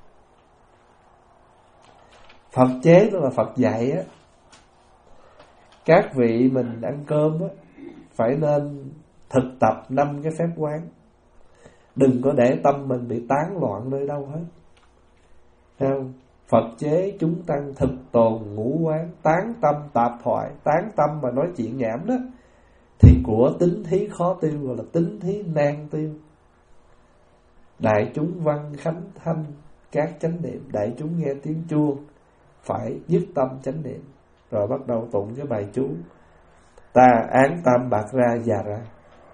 Phật chế đó là Phật dạy á, các vị mình ăn cơm á phải nên thực tập năm cái phép quán. Đừng có để tâm mình bị tán loạn nơi đâu hết. Thấy không? Phật chế chúng tăng thực tồn ngũ quán. Tán tâm tạp thoại, tán tâm mà nói chuyện nhảm đó thì của tính thí khó tiêu, gọi là tính thí nan tiêu. Đại chúng văn khánh thanh các chánh niệm, đại chúng nghe tiếng chuông phải dứt tâm chánh niệm. Rồi bắt đầu tụng cái bài chú: ta án tam bạc ra già ra.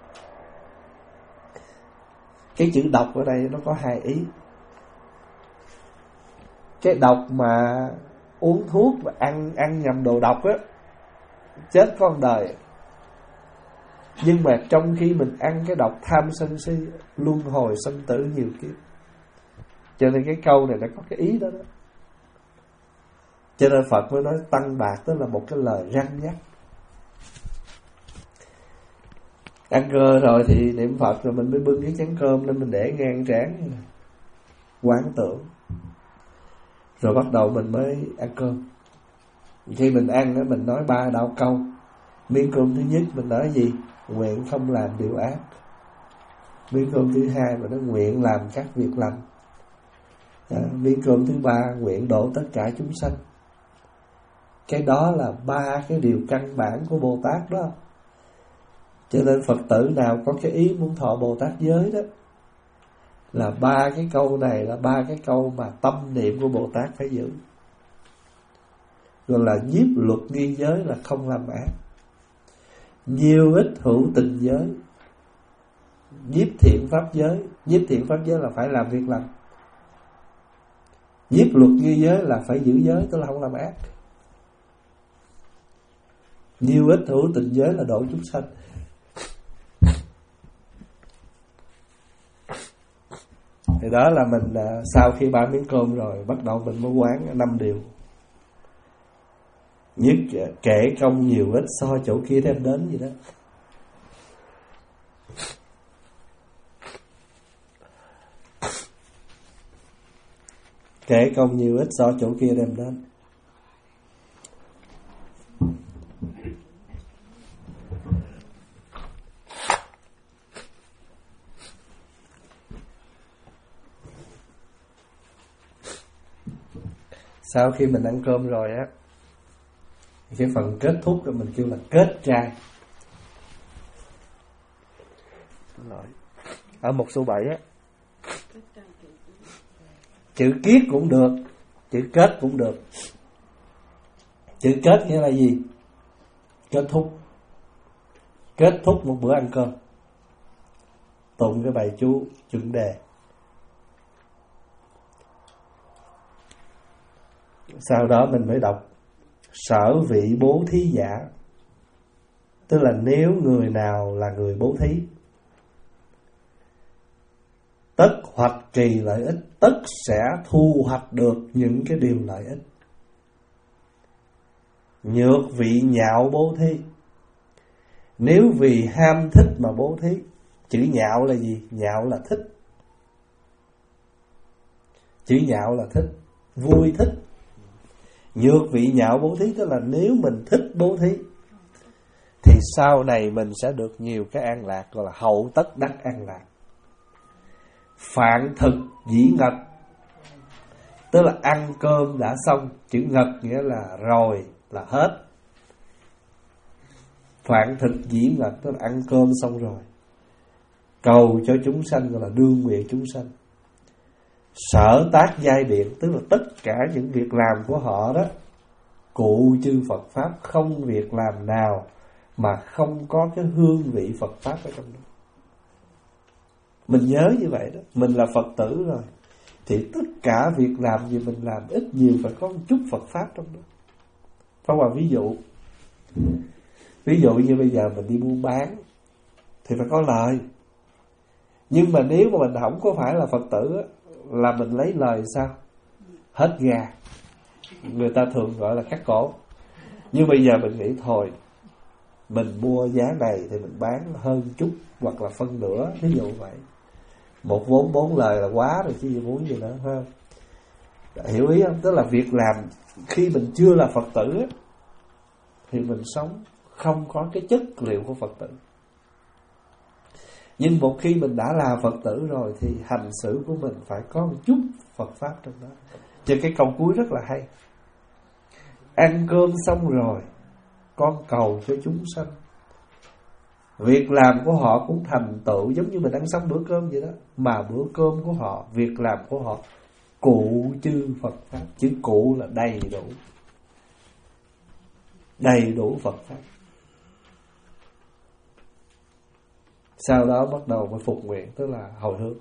Cái chữ độc ở đây nó có hai ý. Cái độc mà uống thuốc và ăn ăn nhầm đồ độc á, chết con đời. Nhưng mà trong khi mình ăn cái độc tham sân si, luân hồi sinh tử nhiều kiếp. Cho nên cái câu này nó có cái ý đó đó. Cho nên Phật mới nói tăng bạc, tức là một cái lời răn nhắc. Ăn cơm rồi thì niệm Phật, rồi mình mới bưng cái chén cơm lên mình để ngang trán, quán tưởng. Rồi bắt đầu mình mới ăn cơm. Khi mình ăn đó, mình nói ba đạo câu. Miếng cơm thứ nhất mình nói gì? Nguyện không làm điều ác. Miếng cơm thứ hai mình nói nguyện làm các việc lành. À, miếng cơm thứ ba nguyện độ tất cả chúng sanh. Cái đó là ba cái điều căn bản của Bồ Tát đó. Cho nên Phật tử nào có cái ý muốn thọ Bồ Tát giới đó, Là ba cái câu này là ba cái câu mà tâm niệm của Bồ Tát phải giữ. Gọi là nhiếp luật nghi giới là không làm ác, nhiều ít hữu tình giới, nhiếp thiện pháp giới. Nhiếp thiện pháp giới là phải làm việc lành. Nhiếp luật nghi giới là phải giữ giới, tức là không làm ác. Nhiều ít hữu tình giới là độ chúng sanh. Thì đó là mình sau khi ba miếng cơm rồi, bắt đầu mình mới quán năm điều. Nhất kể công nhiều ít so chỗ kia đem đến gì đó. Kể công nhiều ít so chỗ kia đem đến. Sau khi mình ăn cơm rồi á, cái phần kết thúc rồi mình kêu là kết trai. Ở một số bảy á, chữ kiết cũng được, chữ kết cũng được. Chữ kết nghĩa là gì? Kết thúc. Kết thúc một bữa ăn cơm, tụng cái bài chú chuẩn đề. Sau đó mình mới đọc sở vị bố thí giả. Tức là nếu người nào là người bố thí, tất hoạch trì lợi ích, tất sẽ thu hoạch được những cái điều lợi ích. Nhược vị nhạo bố thí, nếu vì ham thích mà bố thí. Chữ nhạo là gì? Nhạo là thích. Chữ nhạo là thích, vui thích. Nhược vị nhạo bố thí, tức là nếu mình thích bố thí thì sau này mình sẽ được nhiều cái an lạc, gọi là hậu tất đắc an lạc. Phạn thực dĩ ngật, tức là ăn cơm đã xong. Chữ ngật nghĩa là rồi, là hết. Phạn thực dĩ ngật tức là ăn cơm xong rồi. Cầu cho chúng sanh, gọi là đương nguyện chúng sanh. Sở tác giai điện, tức là tất cả những việc làm của họ đó, cụ chư Phật Pháp, không việc làm nào mà không có cái hương vị Phật Pháp ở trong đó. Mình nhớ như vậy đó. Mình là Phật tử rồi thì tất cả việc làm gì mình làm, ít nhiều phải có một chút Phật Pháp trong đó. Phải qua ví dụ. Ví dụ như bây giờ mình đi buôn bán thì phải có lời. Nhưng mà nếu mà mình không có phải là Phật tử là mình lấy lời sao? Hết gà. Người ta thường gọi là cắt cổ. Nhưng bây giờ mình nghĩ thôi, mình mua giá này thì mình bán hơn chút hoặc là phân nửa, ví dụ vậy. Một vốn bốn lời là quá rồi chứ gì muốn gì nữa, phải không? Hiểu ý không? Tức là việc làm khi mình chưa là Phật tử á, thì mình sống không có cái chất liệu của Phật tử. Nhưng một khi mình đã là Phật tử rồi thì hành xử của mình phải có một chút Phật Pháp trong đó. Cho cái câu cuối rất là hay. Ăn cơm xong rồi, con cầu cho chúng sanh. Việc làm của họ cũng thành tựu giống như mình ăn xong bữa cơm vậy đó. Mà bữa cơm của họ, việc làm của họ cụ chư Phật Pháp. Chữ cụ là đầy đủ. Đầy đủ Phật Pháp. Sau đó bắt đầu mới phục nguyện, tức là hồi hướng.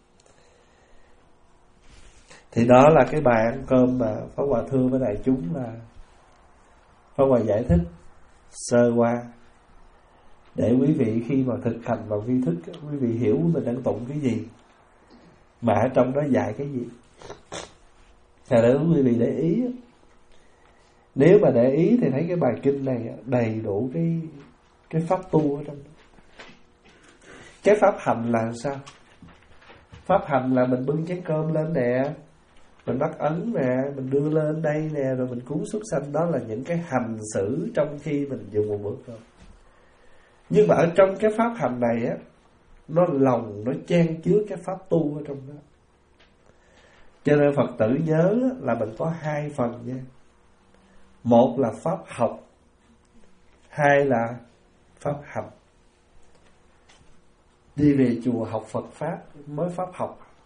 Thì đó là cái bài ăn cơm mà Pháp Hòa thưa với đại chúng, là Pháp Hòa giải thích sơ qua để quý vị khi mà thực hành vào vi thức, quý vị hiểu mình đang tụng cái gì, mà ở trong đó dạy cái gì. Thật ra quý vị để ý, nếu mà để ý thì thấy cái bài kinh này đầy đủ cái cái pháp tu ở trong đó. Cái pháp hành là sao? Pháp hành là mình bưng chén cơm lên nè, mình bắt ấn nè, mình đưa lên đây nè, rồi mình cúng súc sanh. Đó là những cái hành xử trong khi mình dùng một bữa cơm. Nhưng mà ở trong cái pháp hành này á, nó lòng, nó chan chứa cái pháp tu ở trong đó. Cho nên Phật tử nhớ là mình có hai phần nha. Một là pháp học, hai là pháp hành. Đi về chùa học Phật Pháp mới pháp học.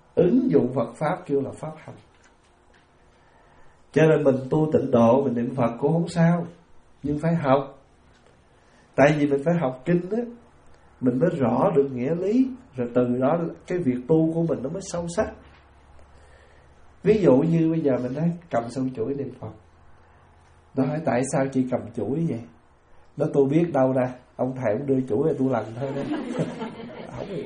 ứng dụng Phật Pháp kêu là pháp hành. Cho nên mình tu tịnh độ, mình niệm Phật cũng không sao, nhưng phải học. Tại vì mình phải học kinh đó, mình mới rõ được nghĩa lý, rồi từ đó cái việc tu của mình nó mới sâu sắc. Ví dụ như bây giờ mình nói cầm sâu chuỗi niệm Phật, nó hỏi tại sao chị cầm chuỗi vậy? Nó tôi biết đâu ra, ông thầy cũng đưa chuỗi rồi tôi lần thôi đó. Không hiểu.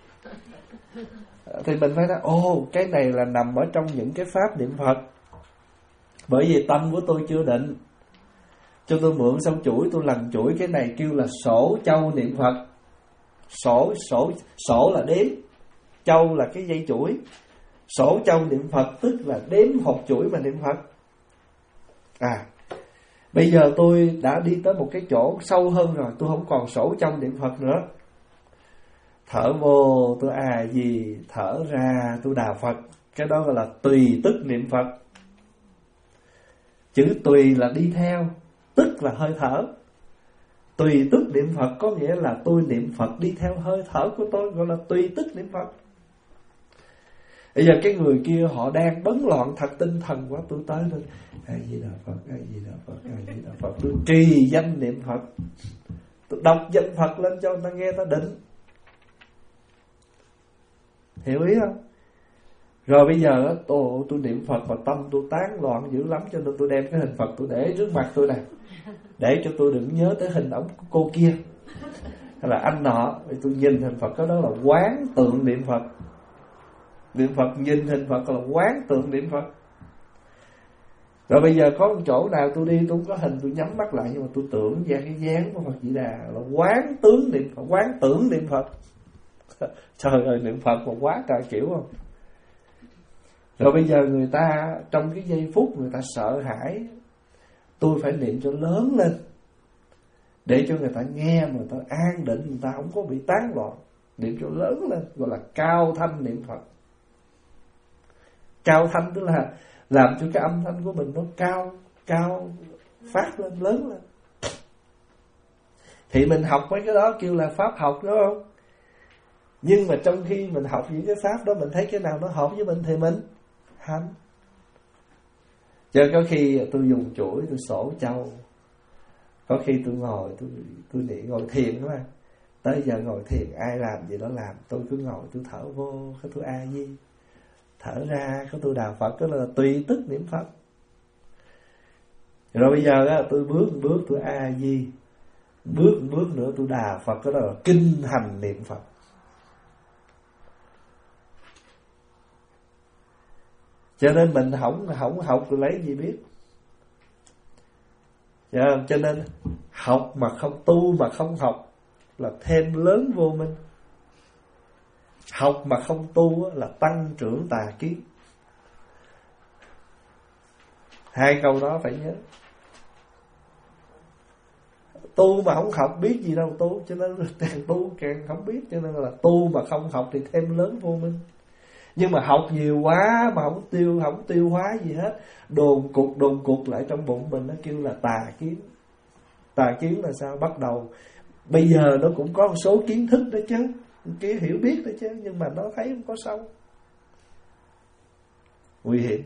Thì mình phải nói ô, cái này là nằm ở trong những cái pháp niệm Phật. Bởi vì tâm của tôi chưa định, cho tôi mượn sâu chuỗi, tôi lần chuỗi. Cái này kêu là sổ châu niệm Phật. Sổ, sổ, sổ là đếm, châu là cái dây chuỗi. Sổ châu niệm Phật tức là đếm hộp chuỗi mà niệm Phật. À, bây giờ tôi đã đi tới một cái chỗ sâu hơn rồi, tôi không còn sổ châu niệm Phật nữa. Thở vô tôi à gì, thở ra tôi đà Phật. Cái đó gọi là tùy tức niệm Phật. Chữ tùy là đi theo, tức là hơi thở. Tùy tức niệm Phật có nghĩa là tôi niệm Phật đi theo hơi thở của tôi, gọi là tùy tức niệm Phật. Bây giờ cái người kia họ đang bấn loạn thật tinh thần quá, tôi tới lên A Di Đà Phật, A Di Đà Phật, A Di Đà Phật, tôi trì danh niệm Phật, tôi đọc danh Phật lên cho người ta nghe, ta định. Hiểu ý không? Rồi bây giờ tôi, tôi niệm Phật mà tâm tôi tán loạn dữ lắm, cho nên tôi đem cái hình Phật tôi để trước mặt tôi này, để cho tôi đừng nhớ tới hình ống của cô kia hay là anh nọ. Tôi nhìn hình Phật, cái đó là quán tượng niệm Phật. Niệm Phật nhìn hình Phật là quán tượng niệm Phật. Rồi bây giờ có một chỗ nào tôi đi tôi không có hình, tôi nhắm mắt lại, nhưng mà tôi tưởng ra cái dáng của Phật Di Đà là quán tướng niệm Phật, quán tưởng niệm Phật. Trời ơi, niệm Phật mà quá trời kiểu không. Rồi bây giờ người ta trong cái giây phút người ta sợ hãi, tôi phải niệm cho lớn lên để cho người ta nghe mà người ta an định, người ta không có bị tán loạn. Niệm cho lớn lên, gọi là cao thanh niệm Phật. Cao thanh tức là làm cho cái âm thanh của mình nó cao, cao phát lên, lớn lên. Thì mình học mấy cái đó kêu là pháp học, đúng không? Nhưng mà trong khi mình học những cái pháp đó, mình thấy cái nào nó hợp với mình thì mình hành. Cho có khi tôi dùng chuỗi, tôi sổ châu. Có khi tôi ngồi, tôi tôi niệm ngồi thiền đó mà. Tới giờ ngồi thiền ai làm gì đó làm, tôi cứ ngồi tôi thở vô, cái tôi A Di, thở ra cái tôi đà Phật, cái là tùy tức niệm Phật. Rồi bây giờ á, tôi bước một bước tôi A Di, bước một bước nữa tôi đà Phật, cái đó là kinh hành niệm Phật. Cho nên mình không không học rồi lấy gì biết. Yeah, cho nên học mà không tu, mà không học là thêm lớn vô minh. Học mà không tu là tăng trưởng tà kiến. Hai câu đó phải nhớ. Tu mà không học biết gì đâu tu, cho nên càng tu càng không biết. Cho nên là tu mà không học thì thêm lớn vô minh. Nhưng mà học nhiều quá mà không tiêu không tiêu hóa gì hết, đồn cục đồn cục lại trong bụng mình, nó kêu là tà kiến. Tà kiến là sao? Bắt đầu bây giờ nó cũng có một số kiến thức đó chứ, cái hiểu biết đó chứ, nhưng mà nó thấy không có sâu, nguy hiểm.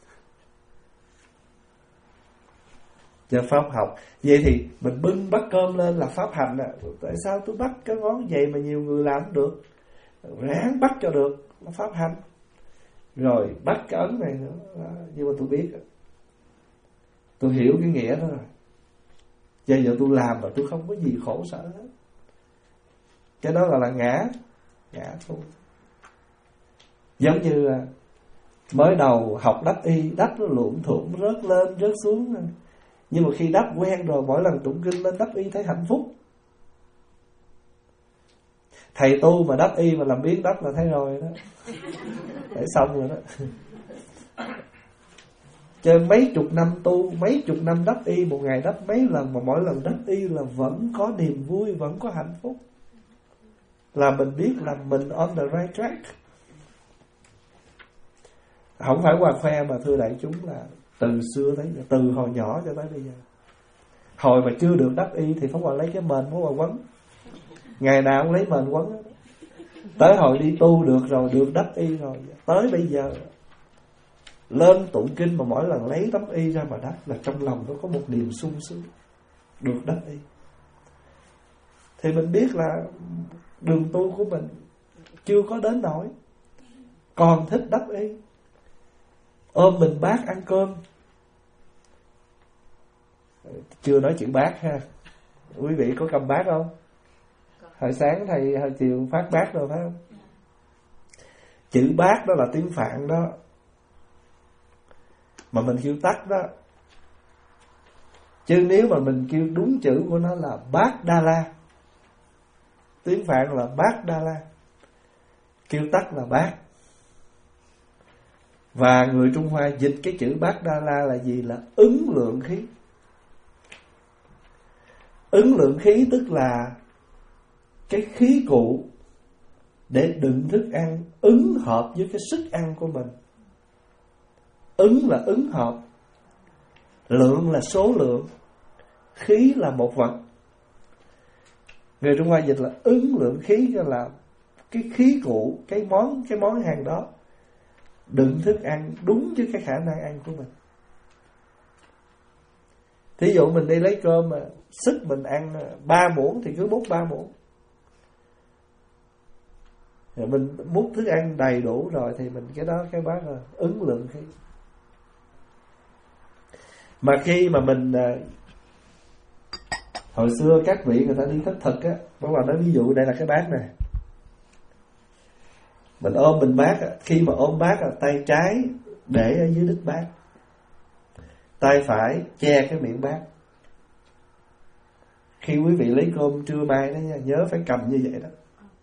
Cho pháp học vậy thì mình bưng bát cơm lên là pháp hành à. Tại sao tôi bắt cái ngón vậy mà nhiều người làm không được? Ráng bắt cho được, nó pháp hành. Rồi bắt cái ấn này nữa đó. Nhưng mà tôi biết, tôi hiểu cái nghĩa đó rồi. Giờ giờ tôi làm mà tôi không có gì khổ sở hết. Cái đó gọi là ngã, ngã tu. Giống như là mới đầu học đắp y, đắp nó luộn thuộn, rớt lên rớt xuống. Nhưng mà khi đắp quen rồi, mỗi lần tụng kinh lên đắp y thấy hạnh phúc. Thầy tu mà đắp y mà làm biến đắp là thấy rồi đó, để xong rồi đó. Chơi mấy chục năm tu, mấy chục năm đắp y, một ngày đắp mấy lần, mà mỗi lần đắp y là vẫn có niềm vui, vẫn có hạnh phúc. Là mình biết là mình on the right track. Không phải qua khoe mà thưa đại chúng là từ xưa tới giờ, từ hồi nhỏ cho tới bây giờ. Hồi mà chưa được đắp y thì Pháp Hòa lấy cái mền Pháp Hòa quấn, ngày nào cũng lấy mền quấn đó. Tới hồi đi tu được rồi, được đắp y rồi, tới bây giờ lên tụng kinh mà mỗi lần lấy tấm y ra mà đắp là trong lòng nó có một niềm sung sướng, được đắp y. Thì mình biết là đường tu của mình chưa có đến nỗi còn thích đắp y. Ôm mình bát ăn cơm, chưa nói chuyện bát ha, quý vị có cầm bát không? Hồi sáng thầy hồi chiều phát bát rồi phải không? Chữ bát đó là tiếng Phạn đó, mà mình kêu tắt đó. Chứ nếu mà mình kêu đúng chữ của nó là Bát Đa La, tiếng Phạn là Bát Đa La, kêu tắt là bát. Và người Trung Hoa dịch cái chữ Bát Đa La là gì? Là ứng lượng khí. Ứng lượng khí tức là cái khí cụ để đựng thức ăn ứng hợp với cái sức ăn của mình. Ứng là ứng hợp, lượng là số lượng, khí là một vật. Người Trung Hoa dịch là ứng lượng khí, là cái khí cụ, cái món cái món hàng đó đựng thức ăn đúng với cái khả năng ăn của mình. Thí dụ mình đi lấy cơm mà sức mình ăn ba muỗng thì cứ múc ba muỗng. Rồi mình múc thức ăn đầy đủ rồi thì mình cái đó cái bát là ứng lượng khí. Mà khi mà mình hồi xưa các vị người ta đi khất thực á, bác bà nói ví dụ đây là cái bát này, mình ôm mình bát á, khi mà ôm bát là tay trái để ở dưới đít bát, tay phải che cái miệng bát. Khi quý vị lấy cơm trưa mai đó nha, nhớ phải cầm như vậy đó.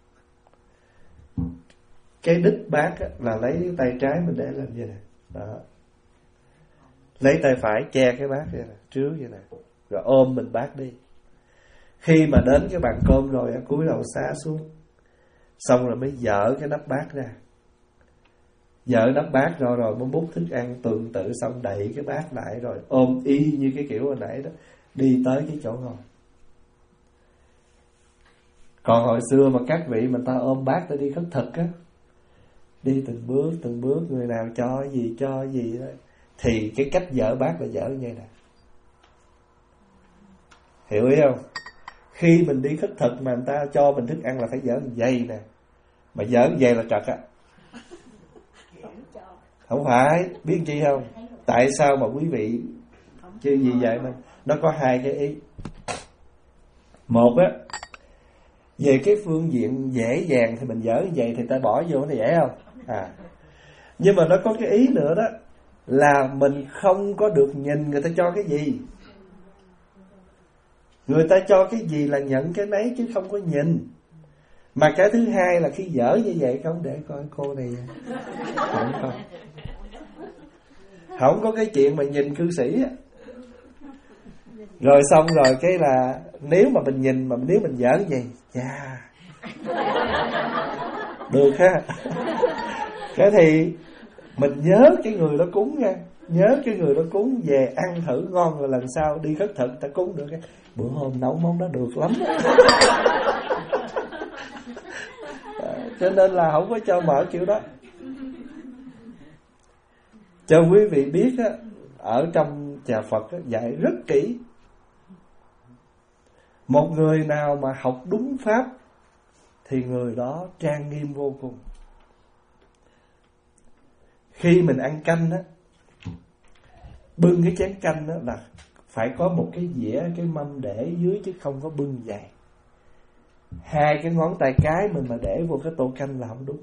Cái đít bát á, là lấy tay trái mình để lên như này đó, lấy tay phải che cái bát vậy nè, trước vậy nè, rồi ôm mình bát đi. Khi mà đến cái bàn cơm rồi cúi đầu xá xuống, xong rồi mới dỡ cái nắp bát ra. Dỡ nắp bát rồi rồi mới múc thức ăn tương tự, xong đậy cái bát lại rồi ôm y như cái kiểu hồi nãy đó, đi tới cái chỗ ngồi. Còn hồi xưa mà các vị mình ta ôm bát để đi khất thực á, đi từng bước từng bước, người nào cho gì cho gì đó, thì cái cách dỡ bát là dỡ như vậy nè. Hiểu ý không? Khi mình đi khất thực mà người ta cho mình thức ăn là phải dỡ như vậy nè. Mà dỡ như vậy là trật á. Không phải, biết chi không? Tại sao mà quý vị chứ gì vậy mà nó có hai cái ý. Một á, về cái phương diện dễ dàng thì mình dỡ như vậy thì ta bỏ vô nó dễ không? À. Nhưng mà nó có cái ý nữa đó, là mình không có được nhìn người ta cho cái gì. Người ta cho cái gì là nhận cái nấy chứ không có nhìn. Mà cái thứ hai là khi dở như vậy, không để coi cô này không không không có cái chuyện mà nhìn cư sĩ á. Rồi xong rồi cái là nếu mà mình nhìn mà nếu mình dở gì chà được ha. Cái thì mình nhớ cái người đó cúng nha, nhớ cái người đó cúng về ăn thử ngon, rồi lần sau đi khất thực ta cúng được cái bữa hôm nấu món đó được lắm. Cho nên là không có cho mở kiểu đó. Cho quý vị biết á, ở trong nhà Phật á, dạy rất kỹ. Một người nào mà học đúng pháp thì người đó trang nghiêm vô cùng. Khi mình ăn canh á, bưng cái chén canh á là phải có một cái dĩa, cái mâm để dưới chứ không có bưng dày. Hai cái ngón tay cái mình mà để vô cái tô canh là không đúng.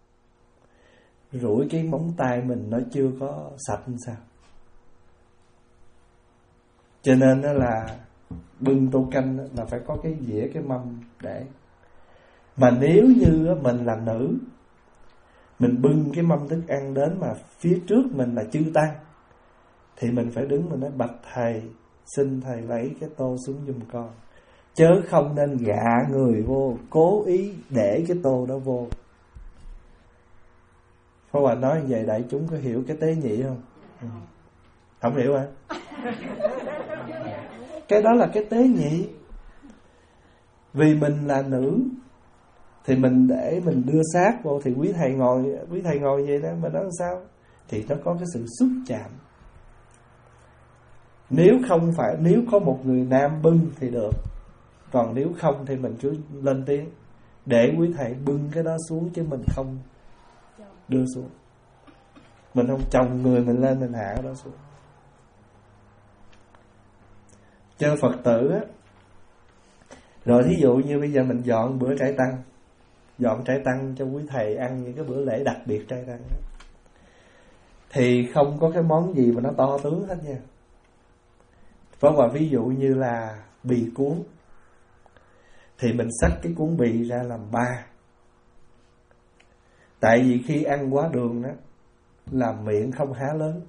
Rủi cái móng tay mình nó chưa có sạch làm sao. Cho nên đó là bưng tô canh là phải có cái dĩa, cái mâm để. Mà nếu như mình là nữ, mình bưng cái mâm thức ăn đến mà phía trước mình là chư tăng, thì mình phải đứng mình nói bạch thầy, xin thầy lấy cái tô xuống giùm con. Chớ không nên gạ người vô, cố ý để cái tô đó vô. Pháp Hòa nói như vậy đại chúng có hiểu cái tế nhị không? Ừ. Không hiểu hả? Cái đó là cái tế nhị. Vì mình là nữ, Thì mình để mình đưa xác vô, thì quý thầy ngồi quý thầy ngồi vậy đó, mình nói sao? Thì nó có cái sự xúc chạm. Nếu không phải, nếu có một người nam bưng thì được, còn nếu không thì mình cứ lên tiếng để quý thầy bưng cái đó xuống, chứ mình không đưa xuống. Mình không chồng người mình lên mình hạ cái đó xuống. Cho Phật tử á, rồi thí dụ như bây giờ mình dọn bữa trai tăng, dọn trai tăng cho quý thầy ăn những cái bữa lễ đặc biệt trai tăng đó, thì không có cái món gì mà nó to tướng hết nha. Và ví dụ như là bì cuốn, thì mình xách cái cuốn bì ra làm ba. Tại vì khi ăn quá đường á, làm miệng không há lớn.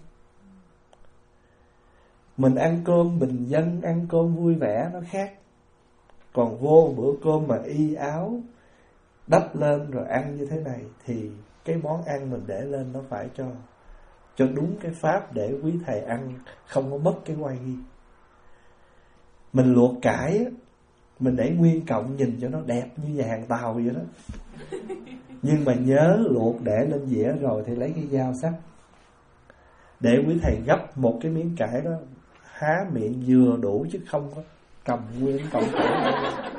Mình ăn cơm bình dân, ăn cơm vui vẻ nó khác. Còn vô bữa cơm mà y áo đắp lên rồi ăn như thế này, thì cái món ăn mình để lên nó phải cho cho đúng cái pháp để quý thầy ăn không có mất cái oai nghi. Mình luộc cải á, mình để nguyên cọng nhìn cho nó đẹp như nhà hàng Tàu vậy đó. Nhưng mà nhớ luộc để lên dĩa rồi thì lấy cái dao sắc, để quý thầy gấp một cái miếng cải đó, há miệng vừa đủ chứ không có cầm nguyên cọng cải.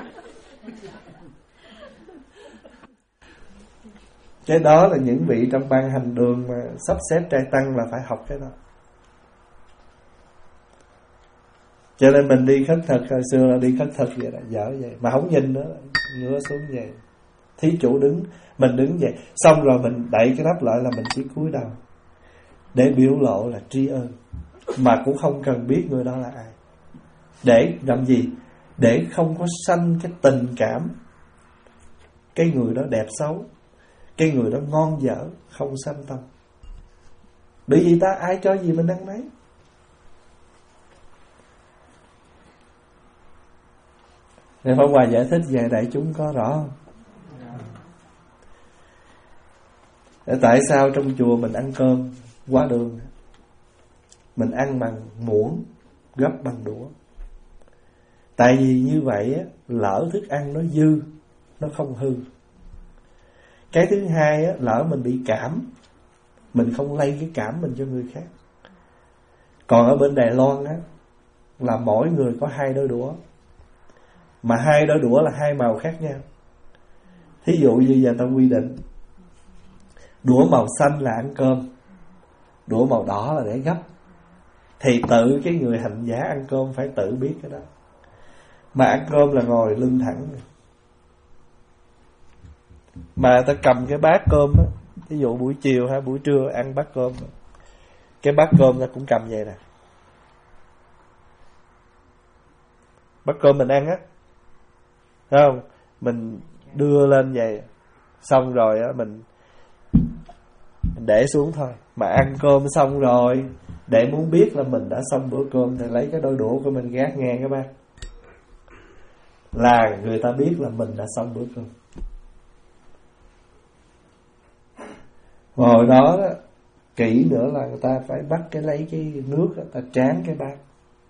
Cái đó là những vị trong ban hành đường mà sắp xếp trai tăng là phải học cái đó. Cho nên mình đi khất thực, hồi xưa là đi khất thực vậy đó, dở vậy mà không nhìn nữa, ngửa xuống vậy. Thí chủ đứng, mình đứng vậy, xong rồi mình đẩy cái nắp lại là mình chỉ cúi đầu để biểu lộ là tri ân, mà cũng không cần biết người đó là ai. Để làm gì? Để không có sanh cái tình cảm cái người đó đẹp xấu, cái người đó ngon dở, không sanh tâm. Bởi vì ta ai cho gì mình ăn nấy. Nên Pháp Hòa giải thích về đại chúng có rõ không? Để tại sao trong chùa mình ăn cơm quá đường, mình ăn bằng muỗng, gấp bằng đũa. Tại vì như vậy á, lỡ thức ăn nó dư, nó không hư. Cái thứ hai á, lỡ mình bị cảm, mình không lây cái cảm mình cho người khác. Còn ở bên Đài Loan á, là mỗi người có hai đôi đũa, mà hai đôi đũa là hai màu khác nhau. Thí dụ như giờ ta quy định đũa màu xanh là ăn cơm, đũa màu đỏ là để gấp, thì tự cái người hành giả ăn cơm phải tự biết cái đó. Mà ăn cơm là ngồi lưng thẳng, mà ta cầm cái bát cơm á, ví dụ buổi chiều hay buổi trưa ăn bát cơm, cái bát cơm ta cũng cầm vậy nè. Bát cơm mình ăn á, thấy không? Mình đưa lên vậy, xong rồi á mình mình để xuống thôi. Mà ăn cơm xong rồi, để muốn biết là mình đã xong bữa cơm thì lấy cái đôi đũa của mình gác ngang cái bát, là người ta biết là mình đã xong bữa cơm. Hồi đó, đó kỹ nữa là người ta phải bắt cái lấy cái nước đó, ta tráng cái bát,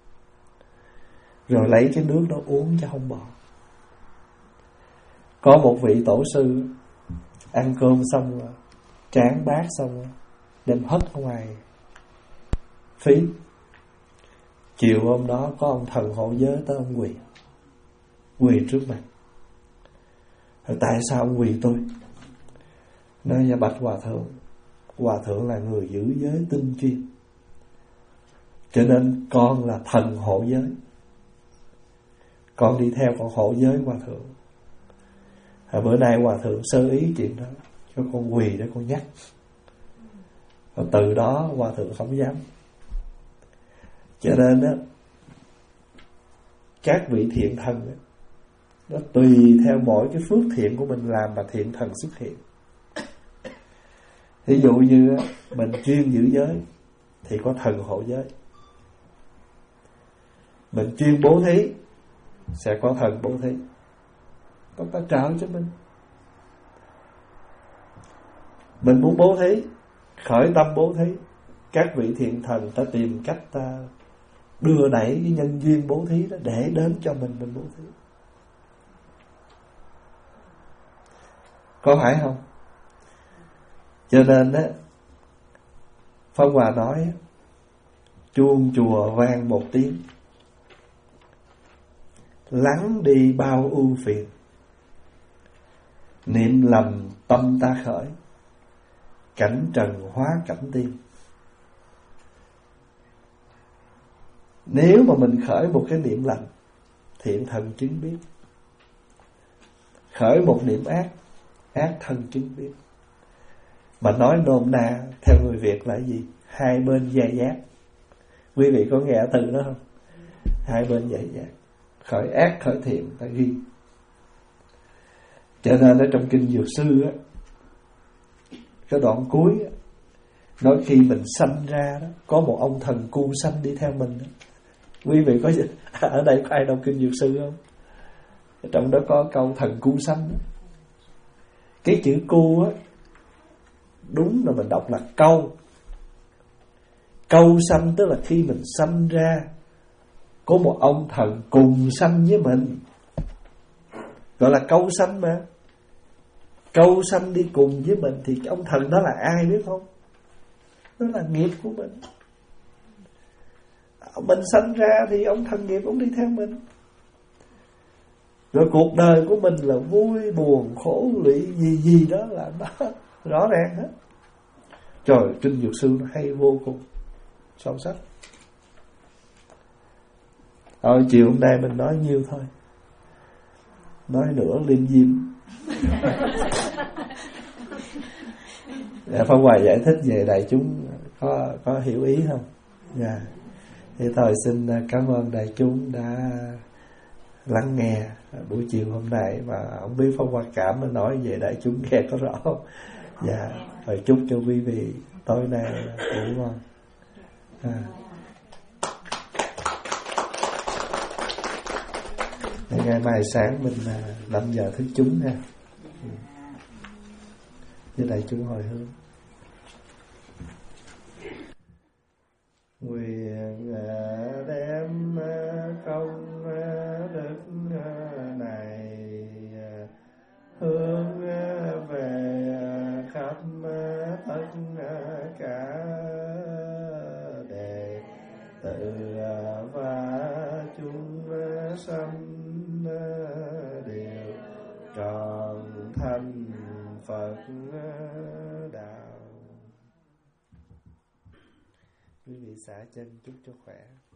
rồi lấy cái nước đó uống cho không bỏ. Có một vị tổ sư ăn cơm xong rồi, tráng bát xong rồi, đem hất ở ngoài phí. Chiều hôm đó có ông thần hộ giới tới, ông quỳ quỳ trước mặt. Rồi tại sao ông quỳ tôi? Nói dạ bạch hòa thượng, hòa thượng là người giữ giới tinh chuyên, cho nên con là thần hộ giới, con đi theo con hộ giới hòa thượng. À, bữa nay hòa thượng sơ ý chuyện đó, cho con quỳ để con nhắc. Và từ đó hòa thượng không dám. Cho nên đó, các vị thiện thần đó, nó tùy theo mỗi cái phước thiện của mình làm mà thiện thần xuất hiện. Ví dụ như mình chuyên giữ giới thì có thần hộ giới. Mình chuyên bố thí sẽ có thần bố thí, có ta trợ cho mình. Mình muốn bố thí, khởi tâm bố thí, các vị thiện thần ta tìm cách ta đưa đẩy cái nhân duyên bố thí đó để đến cho mình mình bố thí. có phải không? Cho nên á, Pháp Hòa nói chuông chùa vang một tiếng, lắng đi bao ưu phiền, niệm lầm tâm ta khởi, cảnh trần hóa cảnh tiên. Nếu mà mình khởi một cái niệm lành, thiện thần chứng biết. Khởi một niệm ác, ác thân chứng biết. Mà nói nôm na theo người Việt là gì? Hai bên dây dát. Quý vị có nghe từ đó không? Hai bên dây dát. Khởi ác khởi thiện ta ghi. Cho nên ở trong kinh Dược Sư á, cái đoạn cuối á, nói khi mình sanh ra đó, có một ông thần cu sanh đi theo mình đó. Quý vị có ở đây có ai đọc kinh Dược Sư không? Trong đó có câu thần cu sanh đó. Cái chữ cu á, đúng là mình đọc là câu. Câu sanh tức là khi mình sanh ra, có một ông thần cùng sanh với mình, gọi là câu sanh mà. Câu sanh đi cùng với mình thì cái ông thần đó là ai biết không? Đó là nghiệp của mình. Mình sanh ra thì ông thần nghiệp cũng đi theo mình. Rồi cuộc đời của mình là vui, buồn, khổ, lụy gì gì đó là đó, rõ ràng hết. Trời, kinh Dược Sư nó hay vô cùng, sâu sắc. Thôi chiều hôm nay mình nói nhiêu thôi, nói nữa liêm diêm. Dạ, Pháp Hòa giải thích về đại chúng có có hiểu ý không? Dạ. Thì thôi xin cảm ơn đại chúng đã lắng nghe buổi chiều hôm nay, và không biết Pháp Hòa cảm mới nói về đại chúng nghe có rõ không? Dạ. Rồi chúc cho quý vị tối nay ngủ ngon. À. Ngày mai sáng mình năm giờ thức chúng nha, với đại chúng hồi hướng. Nguyện đem công đức này hướng về khắp tất cả đệ tử và chúng sanh đều tròn thành Phật đạo. Quý vị xả chân chúc cho khỏe.